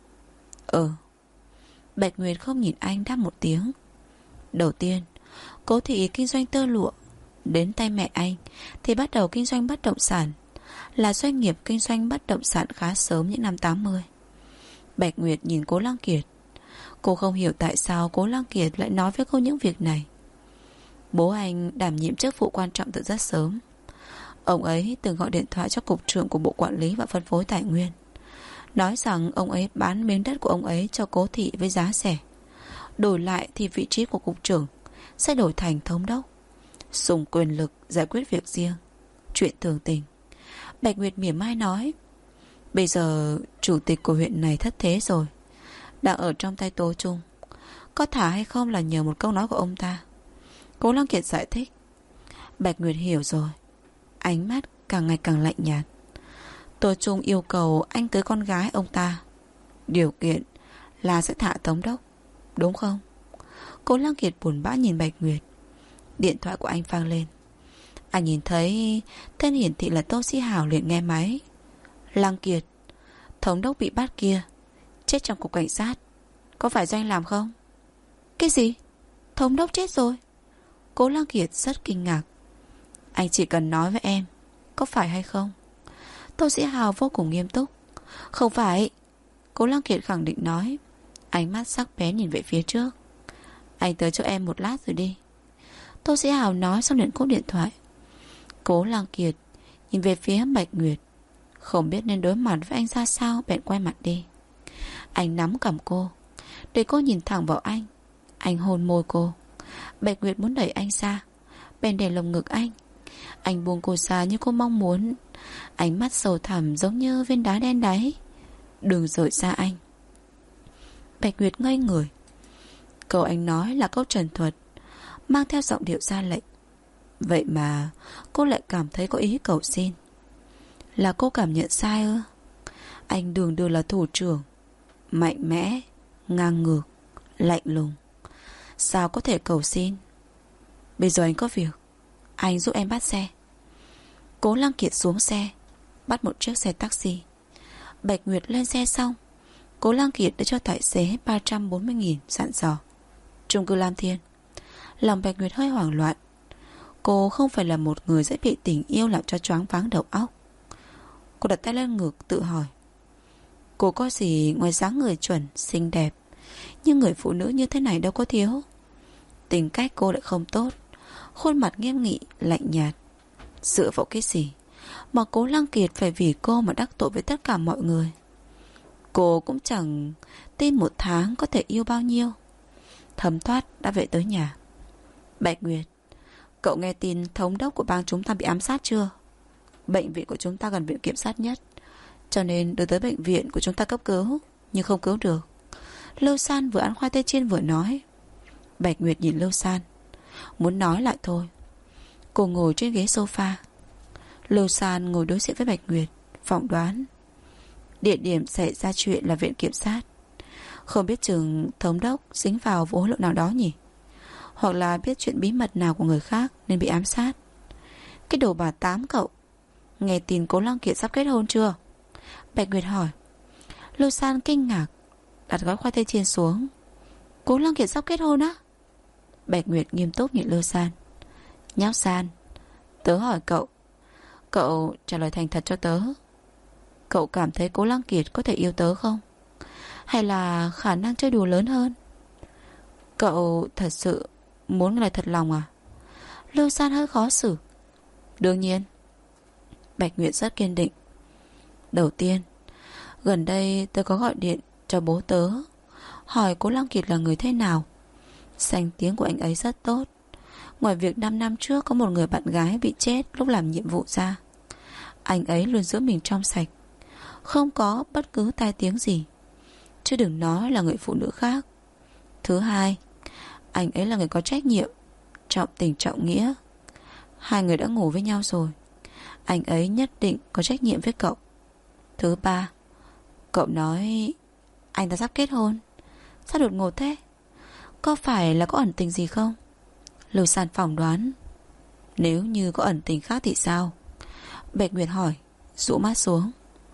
Bạch Nguyệt không nhìn anh, đáp một tiếng. Đầu tiên, Cố Thị kinh doanh tơ lụa. Đến tay mẹ anh thì bắt đầu kinh doanh bất động sản, là doanh nghiệp kinh doanh bất động sản khá sớm, những năm 80. Bạch Nguyệt nhìn Cố Lăng Kiệt. Cô không hiểu tại sao Cố Lăng Kiệt lại nói với cô những việc này. Bố anh đảm nhiệm chức vụ quan trọng từ rất sớm. Ông ấy từng gọi điện thoại cho cục trưởng của Bộ Quản lý và Phân phối Tài nguyên, nói rằng ông ấy bán miếng đất của ông ấy cho Cố Thị với giá rẻ. Đổi lại thì vị trí của cục trưởng sẽ đổi thành thống đốc, dùng quyền lực giải quyết việc riêng, chuyện thường tình. Bạch Nguyệt mỉa mai nói. Bây giờ chủ tịch của huyện này thất thế rồi, đang ở trong tay Tô Trung. Có thả hay không là nhờ một câu nói của ông ta. Cố Lăng Kiệt giải thích. Bạch Nguyệt hiểu rồi, ánh mắt càng ngày càng lạnh nhạt. Tô Trung yêu cầu anh cưới con gái ông ta, điều kiện là sẽ thả thống đốc, đúng không? Cố Lăng Kiệt buồn bã nhìn Bạch Nguyệt. Điện thoại của anh vang lên. Anh nhìn thấy tên hiển thị là Tô Sĩ Hào, liền nghe máy. Lăng Kiệt, thống đốc bị bắt kia chết trong cục cảnh sát, có phải do anh làm không? Cái gì? Thống đốc chết rồi? Cố Lăng Kiệt rất kinh ngạc. Anh chỉ cần nói với em, có phải hay không? Tô Sĩ Hào vô cùng nghiêm túc. Không phải. Cố Lăng Kiệt khẳng định nói, ánh mắt sắc bén nhìn về phía trước. Anh tới cho em một lát rồi đi. Tô Sĩ Hào nói xong liền cúp điện thoại. Cố Lăng Kiệt nhìn về phía Bạch Nguyệt, không biết nên đối mặt với anh ra sao, bèn quay mặt đi. Anh nắm cằm cô, để cô nhìn thẳng vào anh. Anh hôn môi cô. Bạch Nguyệt muốn đẩy anh ra, bèn để lồng ngực anh. Anh buông cô ra như cô mong muốn. Ánh mắt sâu thẳm giống như viên đá đen đáy. Đừng rời xa anh. Bạch Nguyệt ngây người. Câu anh nói là câu trần thuật, mang theo giọng điệu ra lệnh. Vậy mà cô lại cảm thấy có ý cầu xin. Là cô cảm nhận sai ư? Anh đường đường là thủ trưởng, mạnh mẽ, ngang ngược, lạnh lùng, sao có thể cầu xin? Bây giờ anh có việc, anh giúp em bắt xe. Cố Lăng Kiệt xuống xe, bắt một chiếc xe taxi. Bạch Nguyệt lên xe xong, Cố Lăng Kiệt đã cho tài xế 340.000, dặn dò. Chung cư Lam Thiên. Lòng Bạch Nguyệt hơi hoảng loạn. Cô không phải là một người dễ bị tình yêu làm cho choáng váng đầu óc. Cô đặt tay lên ngực tự hỏi, cô có gì ngoài dáng người chuẩn, xinh đẹp, nhưng người phụ nữ như thế này đâu có thiếu. Tính cách cô lại không tốt, khuôn mặt nghiêm nghị, lạnh nhạt. Dựa vào cái gì mà Cố Lăng Kiệt phải vì cô mà đắc tội với tất cả mọi người? Cô cũng chẳng tin một tháng có thể yêu bao nhiêu. Thấm thoát đã về tới nhà. Bạch Nguyệt, cậu nghe tin thống đốc của bang chúng ta bị ám sát chưa? Bệnh viện của chúng ta gần viện kiểm sát nhất, cho nên đưa tới bệnh viện của chúng ta cấp cứu, nhưng không cứu được. Lưu San vừa ăn khoai tây chiên vừa nói. Bạch Nguyệt nhìn Lưu San, muốn nói lại thôi. Cô ngồi trên ghế sofa. Lưu San ngồi đối diện với Bạch Nguyệt, phỏng đoán. Địa điểm xảy ra chuyện là viện kiểm sát. Không biết chừng thống đốc dính vào vụ hối lộ nào đó nhỉ? hoặc là biết chuyện bí mật nào của người khác nên bị ám sát. Cái đồ bà tám cậu, nghe tin Cố Lăng Kiệt sắp kết hôn chưa? Bạch Nguyệt hỏi. Lưu San kinh ngạc, đặt gói khoai tây chiên xuống. Cố Lăng Kiệt sắp kết hôn á? Bạch Nguyệt nghiêm túc nhìn Lưu San. Nhóc San, tớ hỏi cậu, cậu trả lời thành thật cho tớ. Cậu cảm thấy Cố Lăng Kiệt có thể yêu tớ không? Hay là khả năng chơi đùa lớn hơn? Cậu thật sự muốn lời thật lòng à? Lưu San hơi khó xử. Đương nhiên. Bạch Nguyệt rất kiên định. Đầu tiên, gần đây tớ có gọi điện cho bố tớ, hỏi Cố Lăng Kiệt là người thế nào. Danh tiếng của anh ấy rất tốt. Ngoài việc 5 năm trước có một người bạn gái bị chết lúc làm nhiệm vụ ra, anh ấy luôn giữ mình trong sạch, không có bất cứ tai tiếng gì, chứ đừng nói là người phụ nữ khác. Thứ hai, anh ấy là người có trách nhiệm, trọng tình trọng nghĩa. Hai người đã ngủ với nhau rồi, anh ấy nhất định có trách nhiệm với cậu. Thứ ba, cậu nói anh ta sắp kết hôn. Sao đột ngột thế? Có phải là có ẩn tình gì không? Lưu San phỏng đoán. Nếu như có ẩn tình khác thì sao? Bạch Nguyệt hỏi, rũ mắt xuống.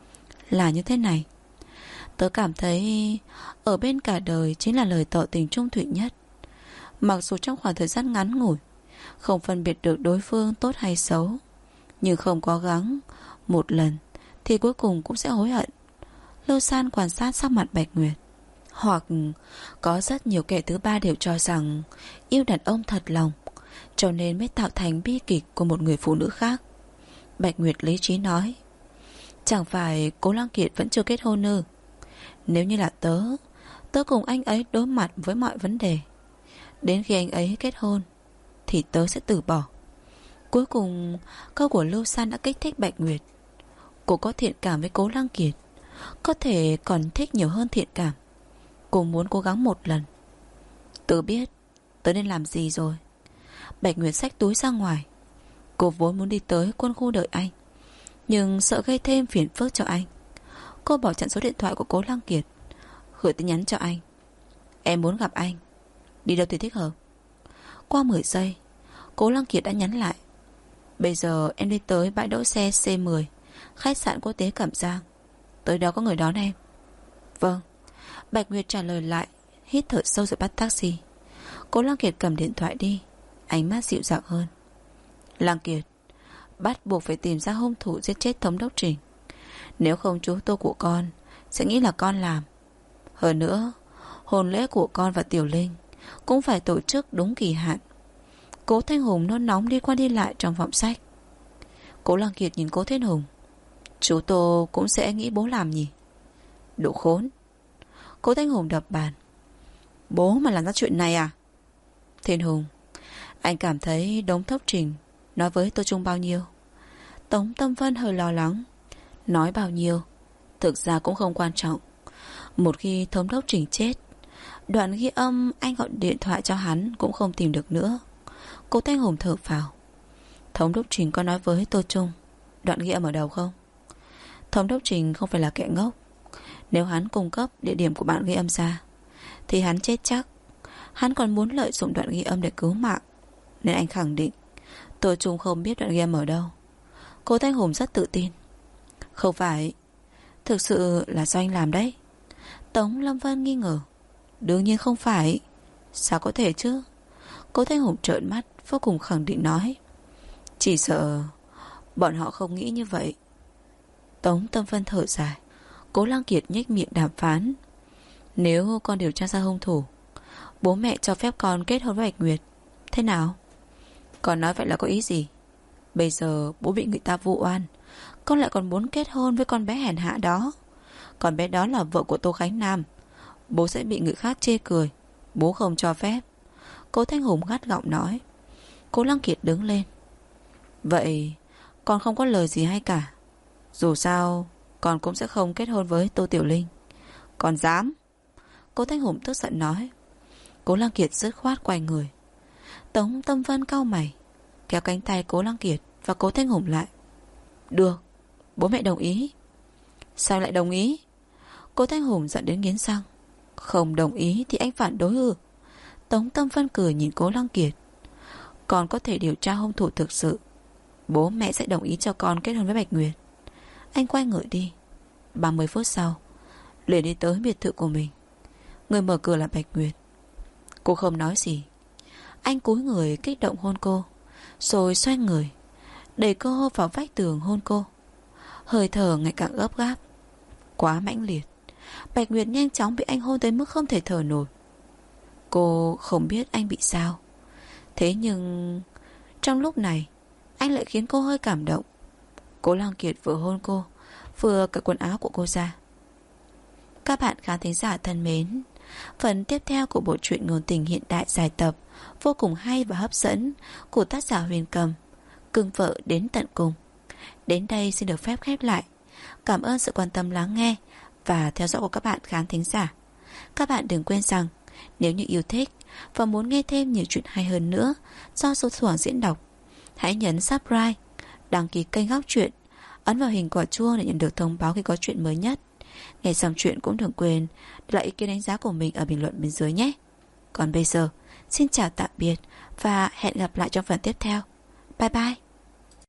Là như thế này, tớ cảm thấy ở bên cả đời chính là lời tỏ tình trung thủy nhất. Mặc dù trong khoảng thời gian ngắn ngủi không phân biệt được đối phương tốt hay xấu, nhưng không cố gắng một lần thì cuối cùng cũng sẽ hối hận. Lưu San quan sát sắc mặt Bạch Nguyệt. Hoặc có rất nhiều kẻ thứ ba đều cho rằng yêu đàn ông thật lòng, cho nên mới tạo thành bi kịch của một người phụ nữ khác. Bạch Nguyệt lý trí nói. Chẳng phải Cố Lăng Kiệt vẫn chưa kết hôn ư? Nếu như là tớ cùng anh ấy đối mặt với mọi vấn đề. Đến khi anh ấy kết hôn thì tớ sẽ từ bỏ. Cuối cùng câu của Lưu San đã kích thích Bạch Nguyệt. Cô có thiện cảm với Cố Lăng Kiệt, có thể còn thích nhiều hơn thiện cảm. Cô muốn cố gắng một lần. Tớ biết tớ nên làm gì rồi. Bạch Nguyệt xách túi ra ngoài. Cô vốn muốn đi tới quân khu đợi anh, nhưng sợ gây thêm phiền phức cho anh. Cô bỏ chặn số điện thoại của Cố Lăng Kiệt, gửi tin nhắn cho anh. Em muốn gặp anh, đi đâu thì thích hợp. Qua 10 giây, Cố Lăng Kiệt đã nhắn lại. Bây giờ em đi tới bãi đỗ xe C10, khách sạn quốc tế Cẩm Giang. Tới đó có người đón em. Vâng. Bạch Nguyệt trả lời lại, hít thở sâu rồi bắt taxi. Cố Lăng Kiệt cầm điện thoại đi, ánh mắt dịu dàng hơn. Lăng Kiệt, bắt buộc phải tìm ra hung thủ giết chết thống đốc Trình. Nếu không chú Tô của con sẽ nghĩ là con làm. Hơn nữa, hôn lễ của con và Tiểu Linh cũng phải tổ chức đúng kỳ hạn. Cố Thanh Hùng nôn nóng đi qua đi lại trong phòng sách. Cố Lăng Kiệt nhìn Cố Thiên Hùng. Chú Tô cũng sẽ nghĩ bố làm nhỉ? Đồ khốn. Cố Thanh Hùng đập bàn. Bố mà làm ra chuyện này à? Thiên Hùng, anh cảm thấy Đống Thốc Trình nói với Tô Trung bao nhiêu? Tống Tâm Vân hơi lo lắng. Nói bao nhiêu thực ra cũng không quan trọng. Một khi thống đốc Trình chết, đoạn ghi âm anh gọi điện thoại cho hắn cũng không tìm được nữa. Cố Thanh Hùng thở phào. Thống đốc Trình có nói với Tô Trung đoạn ghi âm ở đâu không? Thống đốc Trình không phải là kẻ ngốc. Nếu hắn cung cấp địa điểm của bạn ghi âm ra thì hắn chết chắc. Hắn còn muốn lợi dụng đoạn ghi âm để cứu mạng, nên anh khẳng định Tô Trung không biết đoạn ghi âm ở đâu. Cố Thanh Hùng rất tự tin. Không phải, thực sự là do anh làm đấy. Tống Lâm Vân nghi ngờ. Đương nhiên không phải. Sao có thể chứ? Cố Thanh Hùng trợn mắt, vô cùng khẳng định nói. Chỉ sợ bọn họ không nghĩ như vậy. Tống Tâm Vân thở dài. Cố Lăng Kiệt nhếch miệng đàm phán. Nếu con điều tra ra hung thủ, bố mẹ cho phép con kết hôn với Bạch Nguyệt, thế nào? Con nói vậy là có ý gì? Bây giờ bố bị người ta vu oan, con lại còn muốn kết hôn với con bé hèn hạ đó. Con bé đó là vợ của Tô Khánh Nam. Bố sẽ bị người khác chê cười. Bố không cho phép. Cố Thanh Hùng gắt gỏng nói. Cố Lăng Kiệt đứng lên. Vậy con không có lời gì hay cả. Dù sao con cũng sẽ không kết hôn với Tô Tiểu Linh. Con dám? Cố Thanh Hùng tức giận nói. Cố Lăng Kiệt dứt khoát quay người. Tống Tâm Vân cau mày, kéo cánh tay Cố Lăng Kiệt và Cố Thanh Hùng lại. Được, bố mẹ đồng ý. Sao lại đồng ý? Cố Thanh Hùng giận đến nghiến răng. Không đồng ý thì anh phản đối ư? Tống Tâm Vân cười nhìn Cố Lăng Kiệt. Con có thể điều tra hung thủ thực sự, bố mẹ sẽ đồng ý cho con kết hôn với Bạch Nguyệt. Anh quay người đi. 30 phút sau liền đi tới biệt thự của mình. Người mở cửa là Bạch Nguyệt. Cô không nói gì. Anh cúi người kích động hôn cô, rồi xoay người đẩy cô vào vách tường hôn cô. Hơi thở ngày càng gấp gáp, quá mãnh liệt. Bạch Nguyệt nhanh chóng bị anh hôn tới mức không thể thở nổi. Cô không biết anh bị sao. Thế nhưng trong lúc này anh lại khiến cô hơi cảm động. Cố Lăng Kiệt vừa hôn cô, vừa cởi quần áo của cô ra. Các bạn khán thính giả thân mến, phần tiếp theo của bộ truyện ngôn tình hiện đại dài tập vô cùng hay và hấp dẫn của tác giả Huyền Cầm, Cưng Vợ Đến Tận Cùng, đến đây xin được phép khép lại. Cảm ơn sự quan tâm lắng nghe và theo dõi của các bạn khán thính giả. Các bạn đừng quên rằng nếu như yêu thích và muốn nghe thêm nhiều chuyện hay hơn nữa do Số Thoảng diễn đọc, hãy nhấn subscribe, đăng ký kênh Góc Truyện, ấn vào hình quả chuông để nhận được thông báo khi có chuyện mới nhất. Nghe xong chuyện cũng đừng quên để lại ý kiến đánh giá của mình ở bình luận bên dưới nhé. Còn bây giờ, xin chào tạm biệt và hẹn gặp lại trong phần tiếp theo. Bye bye.